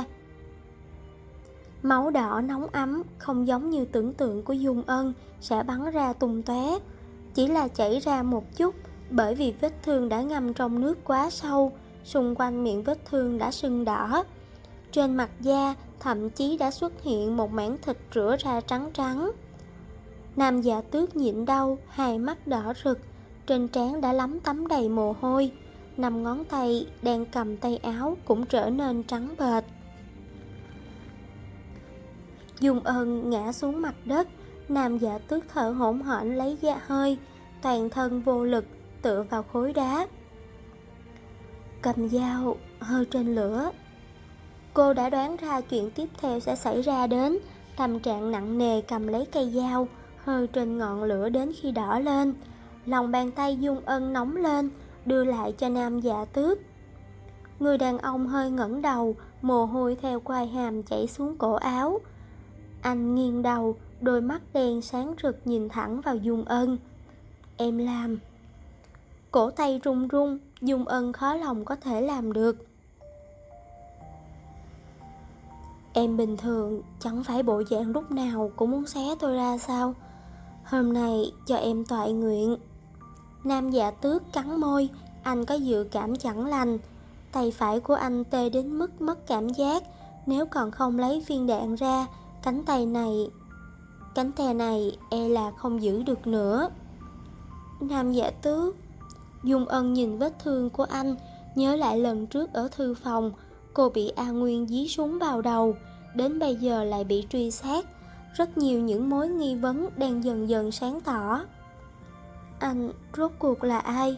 Máu đỏ nóng ấm, không giống như tưởng tượng của Dung Ân sẽ bắn ra tung tóe, chỉ là chảy ra một chút, bởi vì vết thương đã ngâm trong nước quá sâu, xung quanh miệng vết thương đã sưng đỏ. Trên mặt da thậm chí đã xuất hiện một mảng thịt rửa ra trắng trắng. Nam Dạ Tước nhịn đau, hai mắt đỏ rực, trên trán đã lấm tấm đầy mồ hôi, 5 ngón tay đang cầm tay áo cũng trở nên trắng bệch. Dung Ân ngã xuống mặt đất. Nam Dạ Tước thở hổn hển lấy da hơi, toàn thân vô lực tựa vào khối đá. Cầm dao hơi trên lửa. Cô đã đoán ra chuyện tiếp theo sẽ xảy ra đến. Tâm trạng nặng nề cầm lấy cây dao, hơi trên ngọn lửa đến khi đỏ lên. Lòng bàn tay Dung Ân nóng lên, đưa lại cho Nam Dạ Tước. Người đàn ông hơi ngẩng đầu, mồ hôi theo quai hàm chảy xuống cổ áo. Anh nghiêng đầu, đôi mắt đen sáng rực nhìn thẳng vào Dung Ân. Em làm. Cổ tay run run, Dung Ân khó lòng có thể làm được. Em bình thường chẳng phải bộ dạng lúc nào cũng muốn xé tôi ra sao? Hôm nay cho em toại nguyện. Nam Dạ Tước cắn môi, anh có dự cảm chẳng lành. Tay phải của anh tê đến mức mất cảm giác. Nếu còn không lấy viên đạn ra, cánh tay này e là không giữ được nữa. Nam Dạ Tước. Dung Ân nhìn vết thương của anh, nhớ lại lần trước ở thư phòng, cô bị A Nguyên dí súng vào đầu, đến bây giờ lại bị truy sát. Rất nhiều những mối nghi vấn đang dần dần sáng tỏ. Anh rốt cuộc là ai?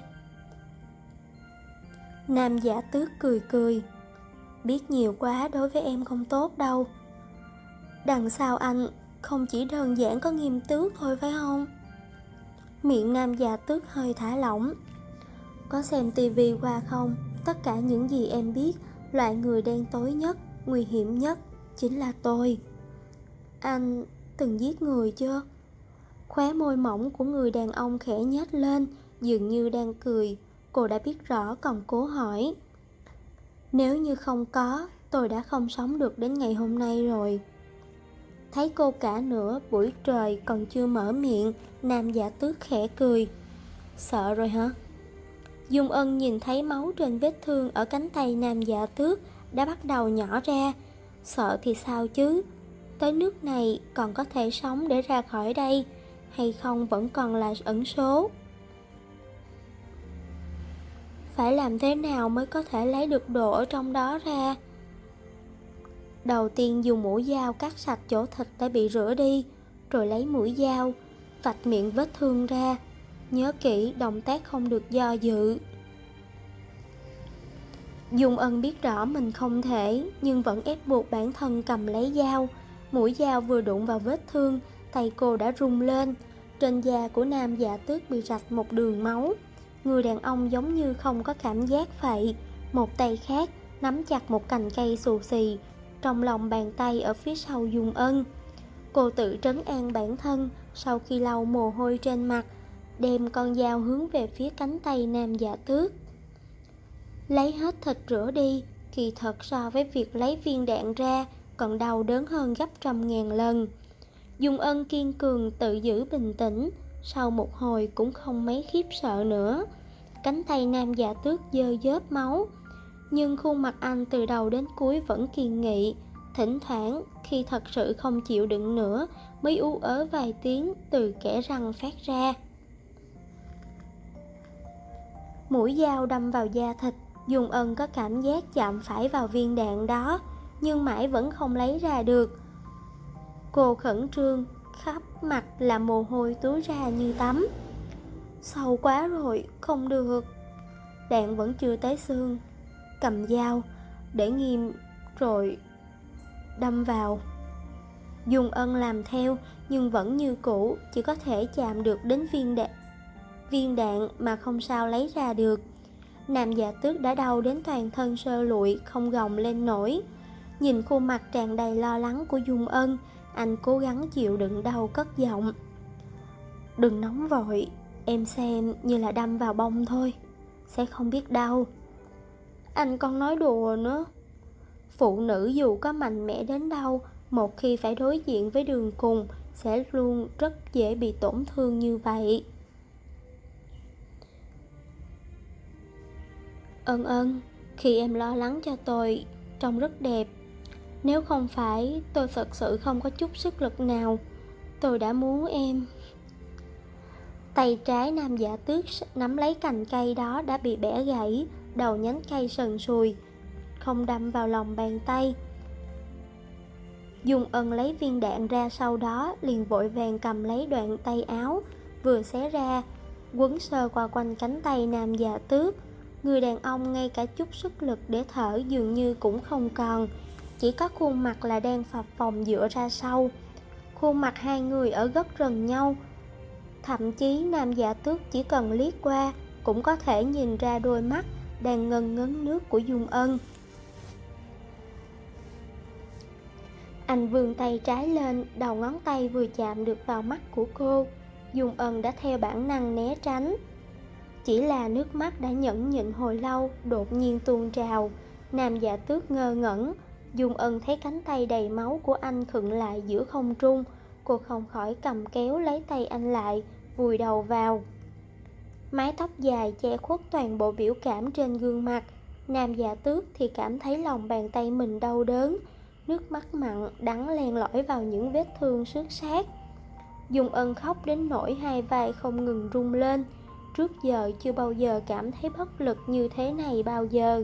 Nam Dạ Tước cười cười. Biết nhiều quá đối với em không tốt đâu. Đằng sau anh không chỉ đơn giản có Nghiêm Tước thôi phải không? Miệng Nam Dạ Tước hơi thả lỏng. Có xem tivi qua không? Tất cả những gì em biết, loại người đen tối nhất, nguy hiểm nhất chính là tôi. Anh từng giết người chưa? Khóe môi mỏng của người đàn ông khẽ nhếch lên, dường như đang cười. Cô đã biết rõ còn cố hỏi. Nếu như không có, tôi đã không sống được đến ngày hôm nay rồi. Thấy cô cả nửa buổi trời còn chưa mở miệng, Nam Dạ Tước khẽ cười. Sợ rồi hả? Dung Ân nhìn thấy máu trên vết thương ở cánh tay Nam Dạ Tước đã bắt đầu nhỏ ra. Sợ thì sao chứ? Tới nước này còn có thể sống để ra khỏi đây, hay không vẫn còn là ẩn số. Phải làm thế nào mới có thể lấy được đồ ở trong đó ra? Đầu tiên dùng mũi dao cắt sạch chỗ thịt đã bị rửa đi, rồi lấy mũi dao vạch miệng vết thương ra. Nhớ kỹ, động tác không được do dự. Dung Ân biết rõ mình không thể, nhưng vẫn ép buộc bản thân cầm lấy dao. Mũi dao vừa đụng vào vết thương, tay cô đã rung lên. Trên da của Nam Dạ Tước bị rạch một đường máu. Người đàn ông giống như không có cảm giác vậy. Một tay khác nắm chặt một cành cây xù xì trong lòng bàn tay ở phía sau Dung Ân. Cô tự trấn an bản thân, sau khi lau mồ hôi trên mặt, đem con dao hướng về phía cánh tay Nam Dạ Tước. Lấy hết thịt rửa đi, kỳ thật so với việc lấy viên đạn ra còn đau đớn hơn gấp trăm ngàn lần. Dung Ân kiên cường tự giữ bình tĩnh, sau một hồi cũng không mấy khiếp sợ nữa. Cánh tay nam dạ tước dơ dớp máu, nhưng khuôn mặt anh từ đầu đến cuối vẫn kiên nghị. Thỉnh thoảng khi thật sự không chịu đựng nữa mới ú ớ vài tiếng từ kẽ răng phát ra. Mũi dao đâm vào da thịt, Dung Ân có cảm giác chạm phải vào viên đạn đó, nhưng mãi vẫn không lấy ra được. Cô khẩn trương, khắp mặt là mồ hôi túa ra như tắm. Sâu quá rồi, không được. Đạn vẫn chưa tới xương. Cầm dao, để nghiêm rồi đâm vào. Dung Ân làm theo, nhưng vẫn như cũ, chỉ có thể chạm được đến viên đạn mà không sao lấy ra được. Nam dạ tước đã đau đến toàn thân sơ lụi, không gồng lên nổi. Nhìn khuôn mặt tràn đầy lo lắng của Dung Ân, anh cố gắng chịu đựng đau cất giọng: "Đừng nóng vội, em xem như là đâm vào bông thôi, sẽ không biết đau." Anh còn nói đùa nữa. Phụ nữ dù có mạnh mẽ đến đâu, một khi phải đối diện với đường cùng sẽ luôn rất dễ bị tổn thương như vậy. Ân, khi em lo lắng cho tôi trông rất đẹp. Nếu không phải tôi thật sự không có chút sức lực nào, tôi đã muốn em. Tay trái nam dạ tước nắm lấy cành cây đó đã bị bẻ gãy, đầu nhánh cây sần sùi, không đâm vào lòng bàn tay. Dung Ân lấy viên đạn ra, sau đó liền vội vàng cầm lấy đoạn tay áo vừa xé ra, quấn sơ qua quanh cánh tay nam dạ tước. Người đàn ông ngay cả chút sức lực để thở dường như cũng không còn, chỉ có khuôn mặt là đang phập phồng dựa ra sau. Khuôn mặt hai người ở rất gần nhau, thậm chí nam dạ tước chỉ cần liếc qua cũng có thể nhìn ra đôi mắt đang ngân ngấn nước của Dung Ân. Anh vươn tay trái lên, đầu ngón tay vừa chạm được vào mắt của cô, Dung Ân đã theo bản năng né tránh. Chỉ là nước mắt đã nhẫn nhịn hồi lâu đột nhiên tuôn trào. Nam dạ tước ngơ ngẩn. Dung Ân thấy cánh tay đầy máu của anh khựng lại giữa không trung. Cô không khỏi cầm kéo lấy tay anh lại, vùi đầu vào. Mái tóc dài che khuất toàn bộ biểu cảm trên gương mặt. Nam dạ tước thì cảm thấy lòng bàn tay mình đau đớn. Nước mắt mặn đắng len lỏi vào những vết thương xước xác. Dung Ân khóc đến nỗi hai vai không ngừng rung lên. Trước giờ chưa bao giờ cảm thấy bất lực như thế này bao giờ.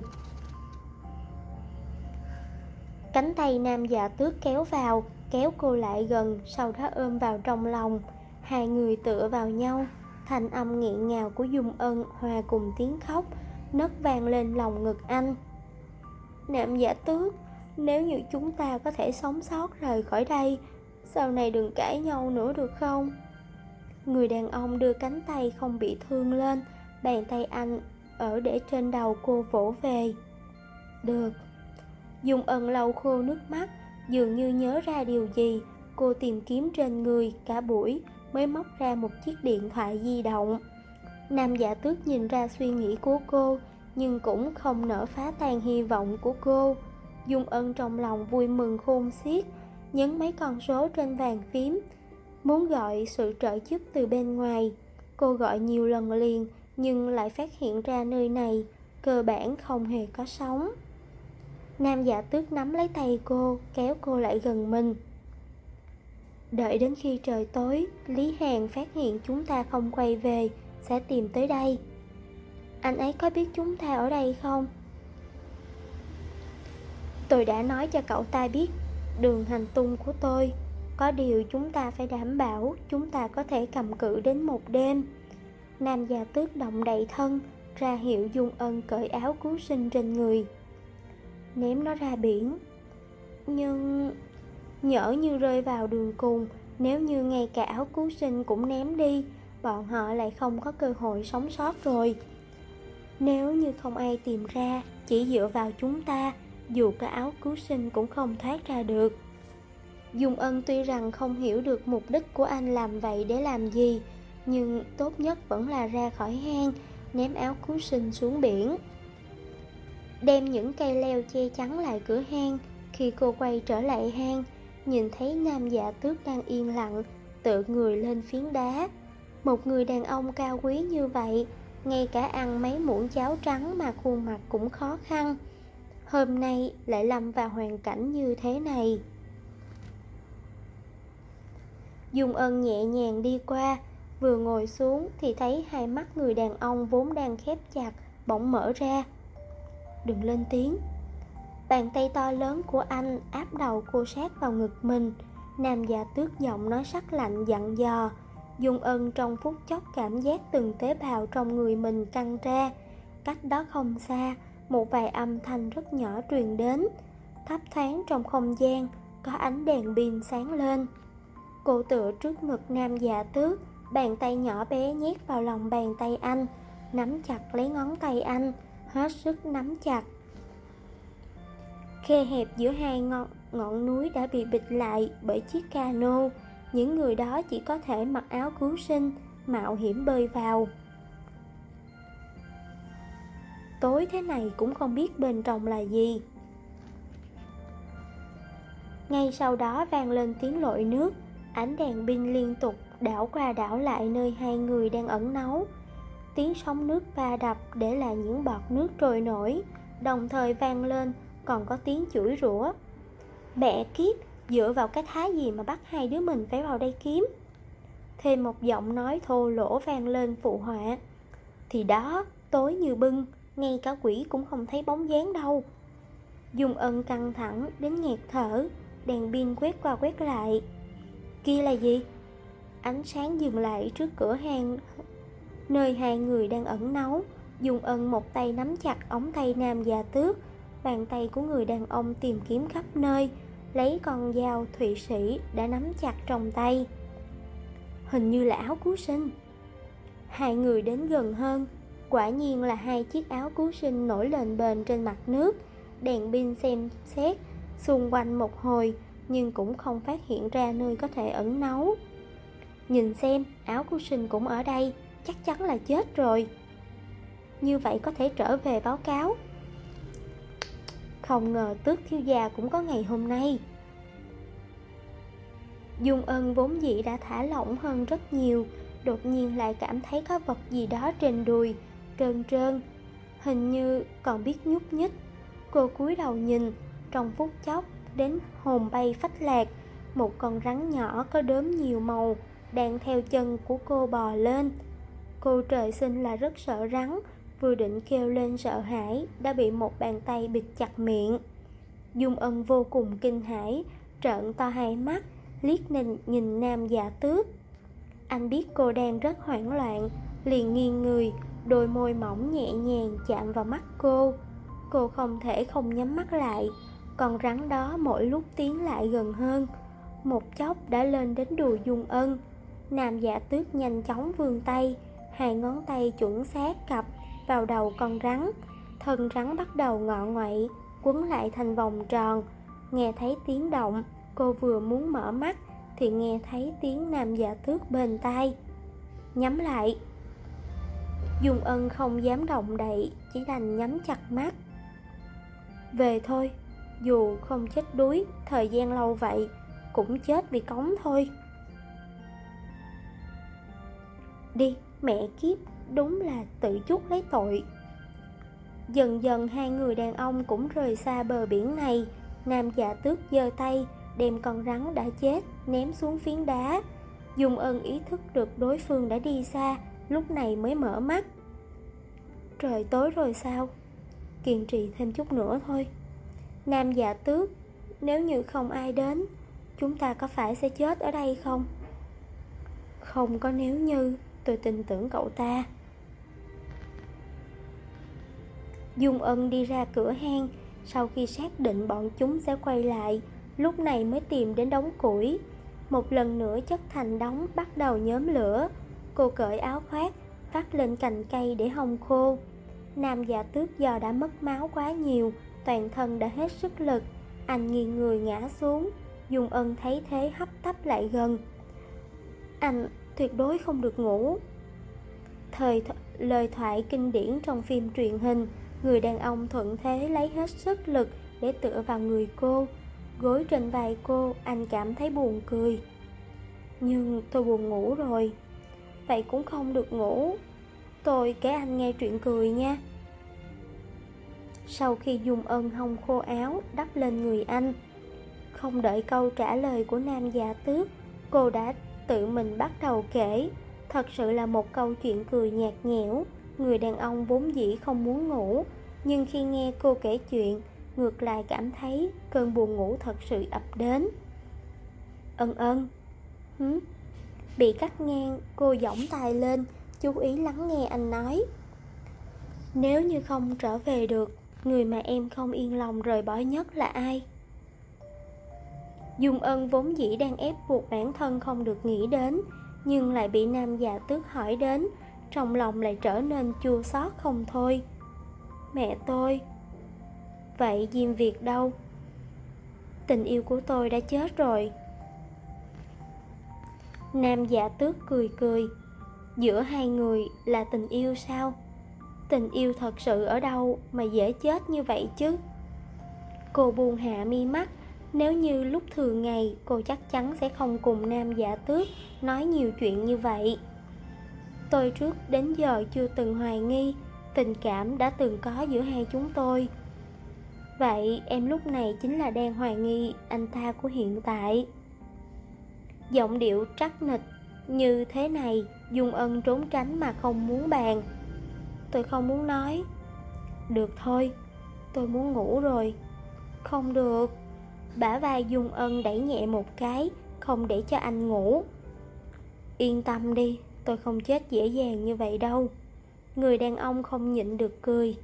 Cánh tay nam dạ tước kéo vào, kéo cô lại gần, sau đó ôm vào trong lòng. Hai người tựa vào nhau, thanh âm nghẹn ngào của Dung Ân hòa cùng tiếng khóc nấc vang lên lòng ngực anh. Nam dạ tước, nếu như chúng ta có thể sống sót rời khỏi đây, sau này đừng cãi nhau nữa được không? Người đàn ông đưa cánh tay không bị thương lên, bàn tay anh ở để trên đầu cô vỗ về. Được. Dung Ân lau khô nước mắt, dường như nhớ ra điều gì. Cô tìm kiếm trên người cả buổi mới móc ra một chiếc điện thoại di động. Nam dạ tước nhìn ra suy nghĩ của cô, nhưng cũng không nỡ phá tan hy vọng của cô. Dung Ân trong lòng vui mừng khôn xiết, nhấn mấy con số trên bàn phím, muốn gọi sự trợ giúp từ bên ngoài. Cô gọi nhiều lần liền, nhưng lại phát hiện ra nơi này cơ bản không hề có sóng. Nam dạ tước nắm lấy tay cô, kéo cô lại gần mình. Đợi đến khi trời tối, Lý Hàn phát hiện chúng ta không quay về, sẽ tìm tới đây. Anh ấy có biết chúng ta ở đây không? Tôi đã nói cho cậu ta biết đường hành tung của tôi. Có điều chúng ta phải đảm bảo chúng ta có thể cầm cự đến một đêm. Nam gia tước động đậy thân, ra hiệu Dung Ân cởi áo cứu sinh trên người, ném nó ra biển. Nhưng nhỡ như rơi vào đường cùng, nếu như ngay cả áo cứu sinh cũng ném đi, bọn họ lại không có cơ hội sống sót rồi. Nếu như không ai tìm ra, chỉ dựa vào chúng ta, dù cả áo cứu sinh cũng không thoát ra được. Dung Ân tuy rằng không hiểu được mục đích của anh làm vậy để làm gì, nhưng tốt nhất vẫn là ra khỏi hang, ném áo cứu sinh xuống biển. đem những cây leo che chắn lại cửa hang. Khi cô quay trở lại hang, nhìn thấy Nam Dạ Tước đang yên lặng tựa người lên phiến đá. Một người đàn ông cao quý như vậy, ngay cả ăn mấy muỗng cháo trắng mà khuôn mặt cũng khó khăn, hôm nay lại lâm vào hoàn cảnh như thế này. Dung Ân nhẹ nhàng đi qua, vừa ngồi xuống thì thấy hai mắt người đàn ông vốn đang khép chặt bỗng mở ra. Đừng lên tiếng. Bàn tay to lớn của anh áp đầu cô sát vào ngực mình. Nam Dạ Tước giọng nói sắc lạnh dặn dò. Dung Ân trong phút chốc cảm giác từng tế bào trong người mình căng ra. Cách đó không xa, một vài âm thanh rất nhỏ truyền đến. Thấp thoáng trong không gian có ánh đèn pin sáng lên. Cô tựa trước ngực Nam Dạ Tước, bàn tay nhỏ bé nhét vào lòng bàn tay anh, nắm chặt lấy ngón tay anh, hết sức nắm chặt. Khe hẹp giữa hai ngọn núi đã bị bịt lại bởi chiếc cano. Những người đó chỉ có thể mặc áo cứu sinh, mạo hiểm bơi vào. Tối thế này cũng không biết bên trong là gì. Ngay sau đó vang lên tiếng lội nước. Ánh đèn pin liên tục đảo qua đảo lại nơi hai người đang ẩn náu. Tiếng sóng nước va đập để lại những bọt nước trôi nổi, đồng thời vang lên còn có tiếng chửi rủa. Mẹ kiếp, dựa vào cái thái gì mà bắt hai đứa mình phải vào đây kiếm? Thêm một giọng nói thô lỗ vang lên phụ họa. Thì đó, tối như bưng, ngay cả quỷ cũng không thấy bóng dáng đâu. Dung Ân căng thẳng đến nghẹt thở, đèn pin quét qua quét lại. Kia là gì? Ánh sáng dừng lại trước cửa hang nơi hai người đang ẩn náu. Dung Ân một tay nắm chặt ống tay Nam Dạ Tước, bàn tay của người đàn ông tìm kiếm khắp nơi, lấy con dao Thụy Sĩ đã nắm chặt trong tay. Hình như là áo cứu sinh. Hai người đến gần hơn, quả nhiên là hai chiếc áo cứu sinh nổi lên bền trên mặt nước. Đèn pin xem xét xung quanh một hồi, nhưng cũng không phát hiện ra nơi có thể ẩn náu. Nhìn xem, áo cứu sinh cũng ở đây, chắc chắn là chết rồi. Như vậy có thể trở về báo cáo. Không ngờ Tước thiếu gia cũng có ngày hôm nay. Dung Ân vốn dĩ đã thả lỏng hơn rất nhiều, đột nhiên lại cảm thấy có vật gì đó trên đùi, trơn trơn, hình như còn biết nhúc nhích. Cô cúi đầu nhìn, trong phút chốc đến hồn bay phách lạc. Một con rắn nhỏ có đốm nhiều màu đang theo chân của cô bò lên. Cô trời sinh là rất sợ rắn, vừa định kêu lên sợ hãi đã bị một bàn tay bịt chặt miệng. Dung Ân vô cùng kinh hãi, trợn to hai mắt, liếc nhìn Nam Dạ Tước. Anh biết cô đang rất hoảng loạn, liền nghiêng người, đôi môi mỏng nhẹ nhàng chạm vào mắt cô. Cô không thể không nhắm mắt lại. Con rắn đó mỗi lúc tiến lại gần hơn, một chốc đã lên đến đùi Dung Ân. Nam Dạ Tước nhanh chóng vươn tay, hai ngón tay chuẩn xác cặp vào đầu con rắn. Thân rắn bắt đầu ngọ ngoậy, quấn lại thành vòng tròn. Nghe thấy tiếng động, cô vừa muốn mở mắt thì nghe thấy tiếng Nam Dạ Tước bên tai. Nhắm lại. Dung Ân không dám động đậy, chỉ đành nhắm chặt mắt. Về thôi, dù không chết đuối thời gian lâu vậy, cũng chết vì cống thôi. Đi, mẹ kiếp, đúng là tự chuốc lấy tội. Dần dần hai người đàn ông cũng rời xa bờ biển này. Nam Dạ Tước giơ tay đem con rắn đã chết ném xuống phiến đá. Dung Ân ý thức được đối phương đã đi xa, lúc này mới mở mắt. Trời tối rồi sao? Kiên trì thêm chút nữa thôi. Nam Dạ Tước, nếu như không ai đến, chúng ta có phải sẽ chết ở đây không? Không có nếu như, tôi tin tưởng cậu ta. Dung Ân đi ra cửa hang, sau khi xác định bọn chúng sẽ quay lại, lúc này mới tìm đến đống củi. Một lần nữa chất thành đống bắt đầu nhóm lửa. Cô cởi áo khoác, vắt lên cành cây để hong khô. Nam Dạ Tước do đã mất máu quá nhiều, toàn thân đã hết sức lực. Anh nghiêng người ngã xuống. Dung Ân thấy thế hấp tấp lại gần. Anh tuyệt đối không được ngủ. Lời thoại kinh điển trong phim truyền hình. Người đàn ông thuận thế lấy hết sức lực để tựa vào người cô, gối trên vai cô. Anh cảm thấy buồn cười. Nhưng tôi buồn ngủ rồi. Vậy cũng không được ngủ. Tôi kể anh nghe chuyện cười nha. Sau khi Dung Ân hong khô áo đắp lên người anh, không đợi câu trả lời của nam già tước, cô đã tự mình bắt đầu kể. Thật sự là một câu chuyện cười nhạt nhẽo. Người đàn ông vốn dĩ không muốn ngủ, nhưng khi nghe cô kể chuyện, ngược lại cảm thấy cơn buồn ngủ thật sự ập đến. Ân ân. Bị cắt ngang, cô giỏng tai lên, chú ý lắng nghe anh nói. Nếu như không trở về được, người mà em không yên lòng rời bỏ nhất là ai? Dung Ân vốn dĩ đang ép buộc bản thân không được nghĩ đến, nhưng lại bị nam già tước hỏi đến, trong lòng lại trở nên chua xót không thôi. Mẹ tôi. Vậy Diêm Việt đâu? Tình yêu của tôi đã chết rồi. Nam già tước cười cười. Giữa hai người là tình yêu sao? Tình yêu thật sự ở đâu mà dễ chết như vậy chứ? Cô buông hạ mi mắt. Nếu như lúc thường ngày, cô chắc chắn sẽ không cùng nam già tước nói nhiều chuyện như vậy. Tôi trước đến giờ chưa từng hoài nghi tình cảm đã từng có giữa hai chúng tôi. Vậy em lúc này chính là đang hoài nghi anh ta của hiện tại. Giọng điệu trắc nịch như thế này, Dung Ân trốn tránh mà không muốn bàn. Tôi không muốn nói. Được thôi, tôi muốn ngủ rồi. Không được. Bả vai Dung Ân đẩy nhẹ một cái, không để cho anh ngủ. Yên tâm đi, tôi không chết dễ dàng như vậy đâu. Người đàn ông không nhịn được cười.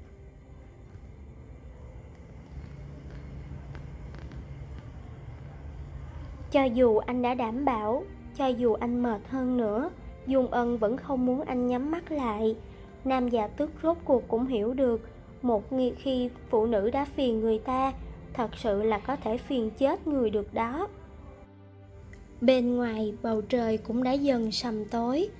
Cho dù anh đã đảm bảo, cho dù anh mệt hơn nữa, Dung Ân vẫn không muốn anh nhắm mắt lại. Nam già tước rốt cuộc cũng hiểu được, một khi phụ nữ đã phiền người ta, thật sự là có thể phiền chết người được đó. Bên ngoài bầu trời cũng đã dần sầm tối.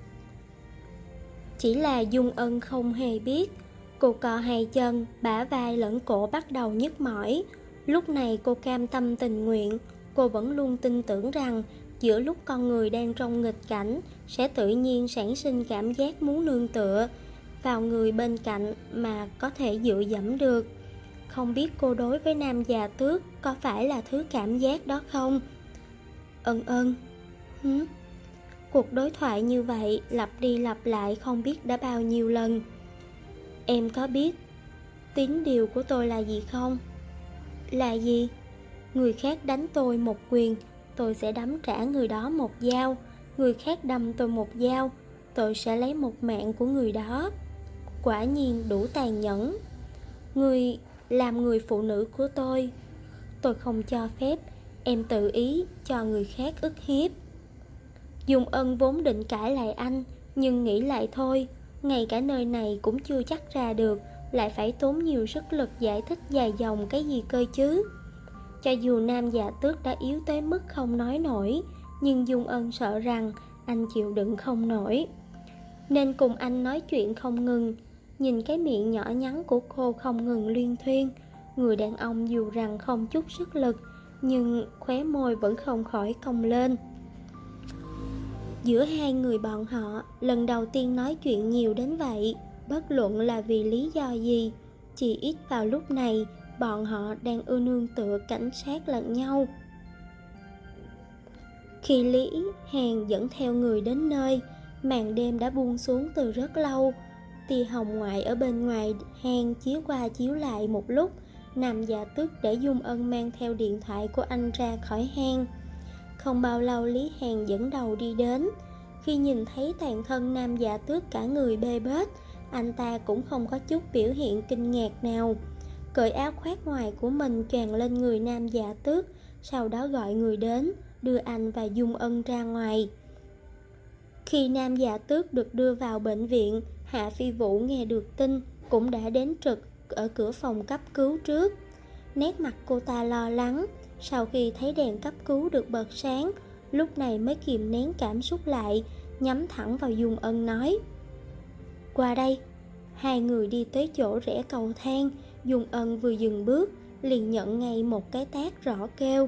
Chỉ là Dung Ân không hề biết, cô cọ hai chân, bả vai lẫn cổ bắt đầu nhức mỏi. Lúc này cô cam tâm tình nguyện. Cô vẫn luôn tin tưởng rằng giữa lúc con người đang trong nghịch cảnh sẽ tự nhiên sản sinh cảm giác muốn nương tựa vào người bên cạnh mà có thể dựa dẫm được. Không biết cô đối với nam già tước có phải là thứ cảm giác đó không? Ân ân. Cuộc đối thoại như vậy lặp đi lặp lại không biết đã bao nhiêu lần. Em có biết tín điều của tôi là gì không? Là gì? Người khác đánh tôi một quyền, tôi sẽ đấm trả người đó một dao. Người khác đâm tôi một dao, tôi sẽ lấy một mạng của người đó. Quả nhiên đủ tàn nhẫn. Người làm người phụ nữ của tôi không cho phép em tự ý cho người khác ức hiếp. Dung Ân vốn định cãi lại anh, nhưng nghĩ lại thôi, ngay cả nơi này cũng chưa chắc ra được, lại phải tốn nhiều sức lực giải thích dài dòng cái gì cơ chứ. Cho dù nam già tước đã yếu tới mức không nói nổi, nhưng Dung Ân sợ rằng anh chịu đựng không nổi, nên cùng anh nói chuyện không ngừng. Nhìn cái miệng nhỏ nhắn của cô không ngừng luyên thuyên, người đàn ông dù rằng không chút sức lực, nhưng khóe môi vẫn không khỏi cong lên. Giữa hai người bọn họ lần đầu tiên nói chuyện nhiều đến vậy, bất luận là vì lý do gì, chỉ ít vào lúc này bọn họ đang nương tựa cảnh sát lẫn nhau. Khi Lý Hàn dẫn theo người đến nơi, màn đêm đã buông xuống từ rất lâu. Tia hồng ngoại ở bên ngoài hang chiếu qua chiếu lại một lúc. Nam già tước để Dung Ân mang theo điện thoại của anh ra khỏi hang. Không bao lâu Lý Hàn dẫn đầu đi đến. Khi nhìn thấy toàn thân nam già tước cả người bê bết, anh ta cũng không có chút biểu hiện kinh ngạc nào. Cởi áo khoác ngoài của mình choàng lên người nam già tước, sau đó gọi người đến, đưa anh và Dung Ân ra ngoài. Khi nam già tước được đưa vào bệnh viện, Hạ Phi Vũ nghe được tin cũng đã đến trực ở cửa phòng cấp cứu trước. Nét mặt cô ta lo lắng, sau khi thấy đèn cấp cứu được bật sáng, lúc này mới kìm nén cảm xúc lại, nhắm thẳng vào Dung Ân nói: Qua đây. Hai người đi tới chỗ rẽ cầu thang, Dung Ân vừa dừng bước liền nhận ngay một cái tát rõ kêu.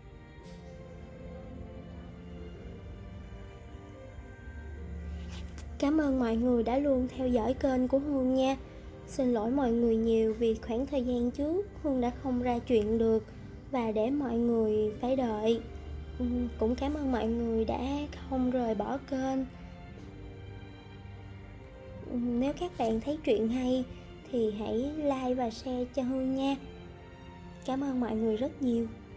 Cảm ơn mọi người đã luôn theo dõi kênh của Hương nha. Xin lỗi mọi người nhiều vì khoảng thời gian trước Hương đã không ra chuyện được và để mọi người phải đợi. Cũng cảm ơn mọi người đã không rời bỏ kênh. Nếu các bạn thấy truyện hay thì hãy like và share cho Hương nha. Cảm ơn mọi người rất nhiều.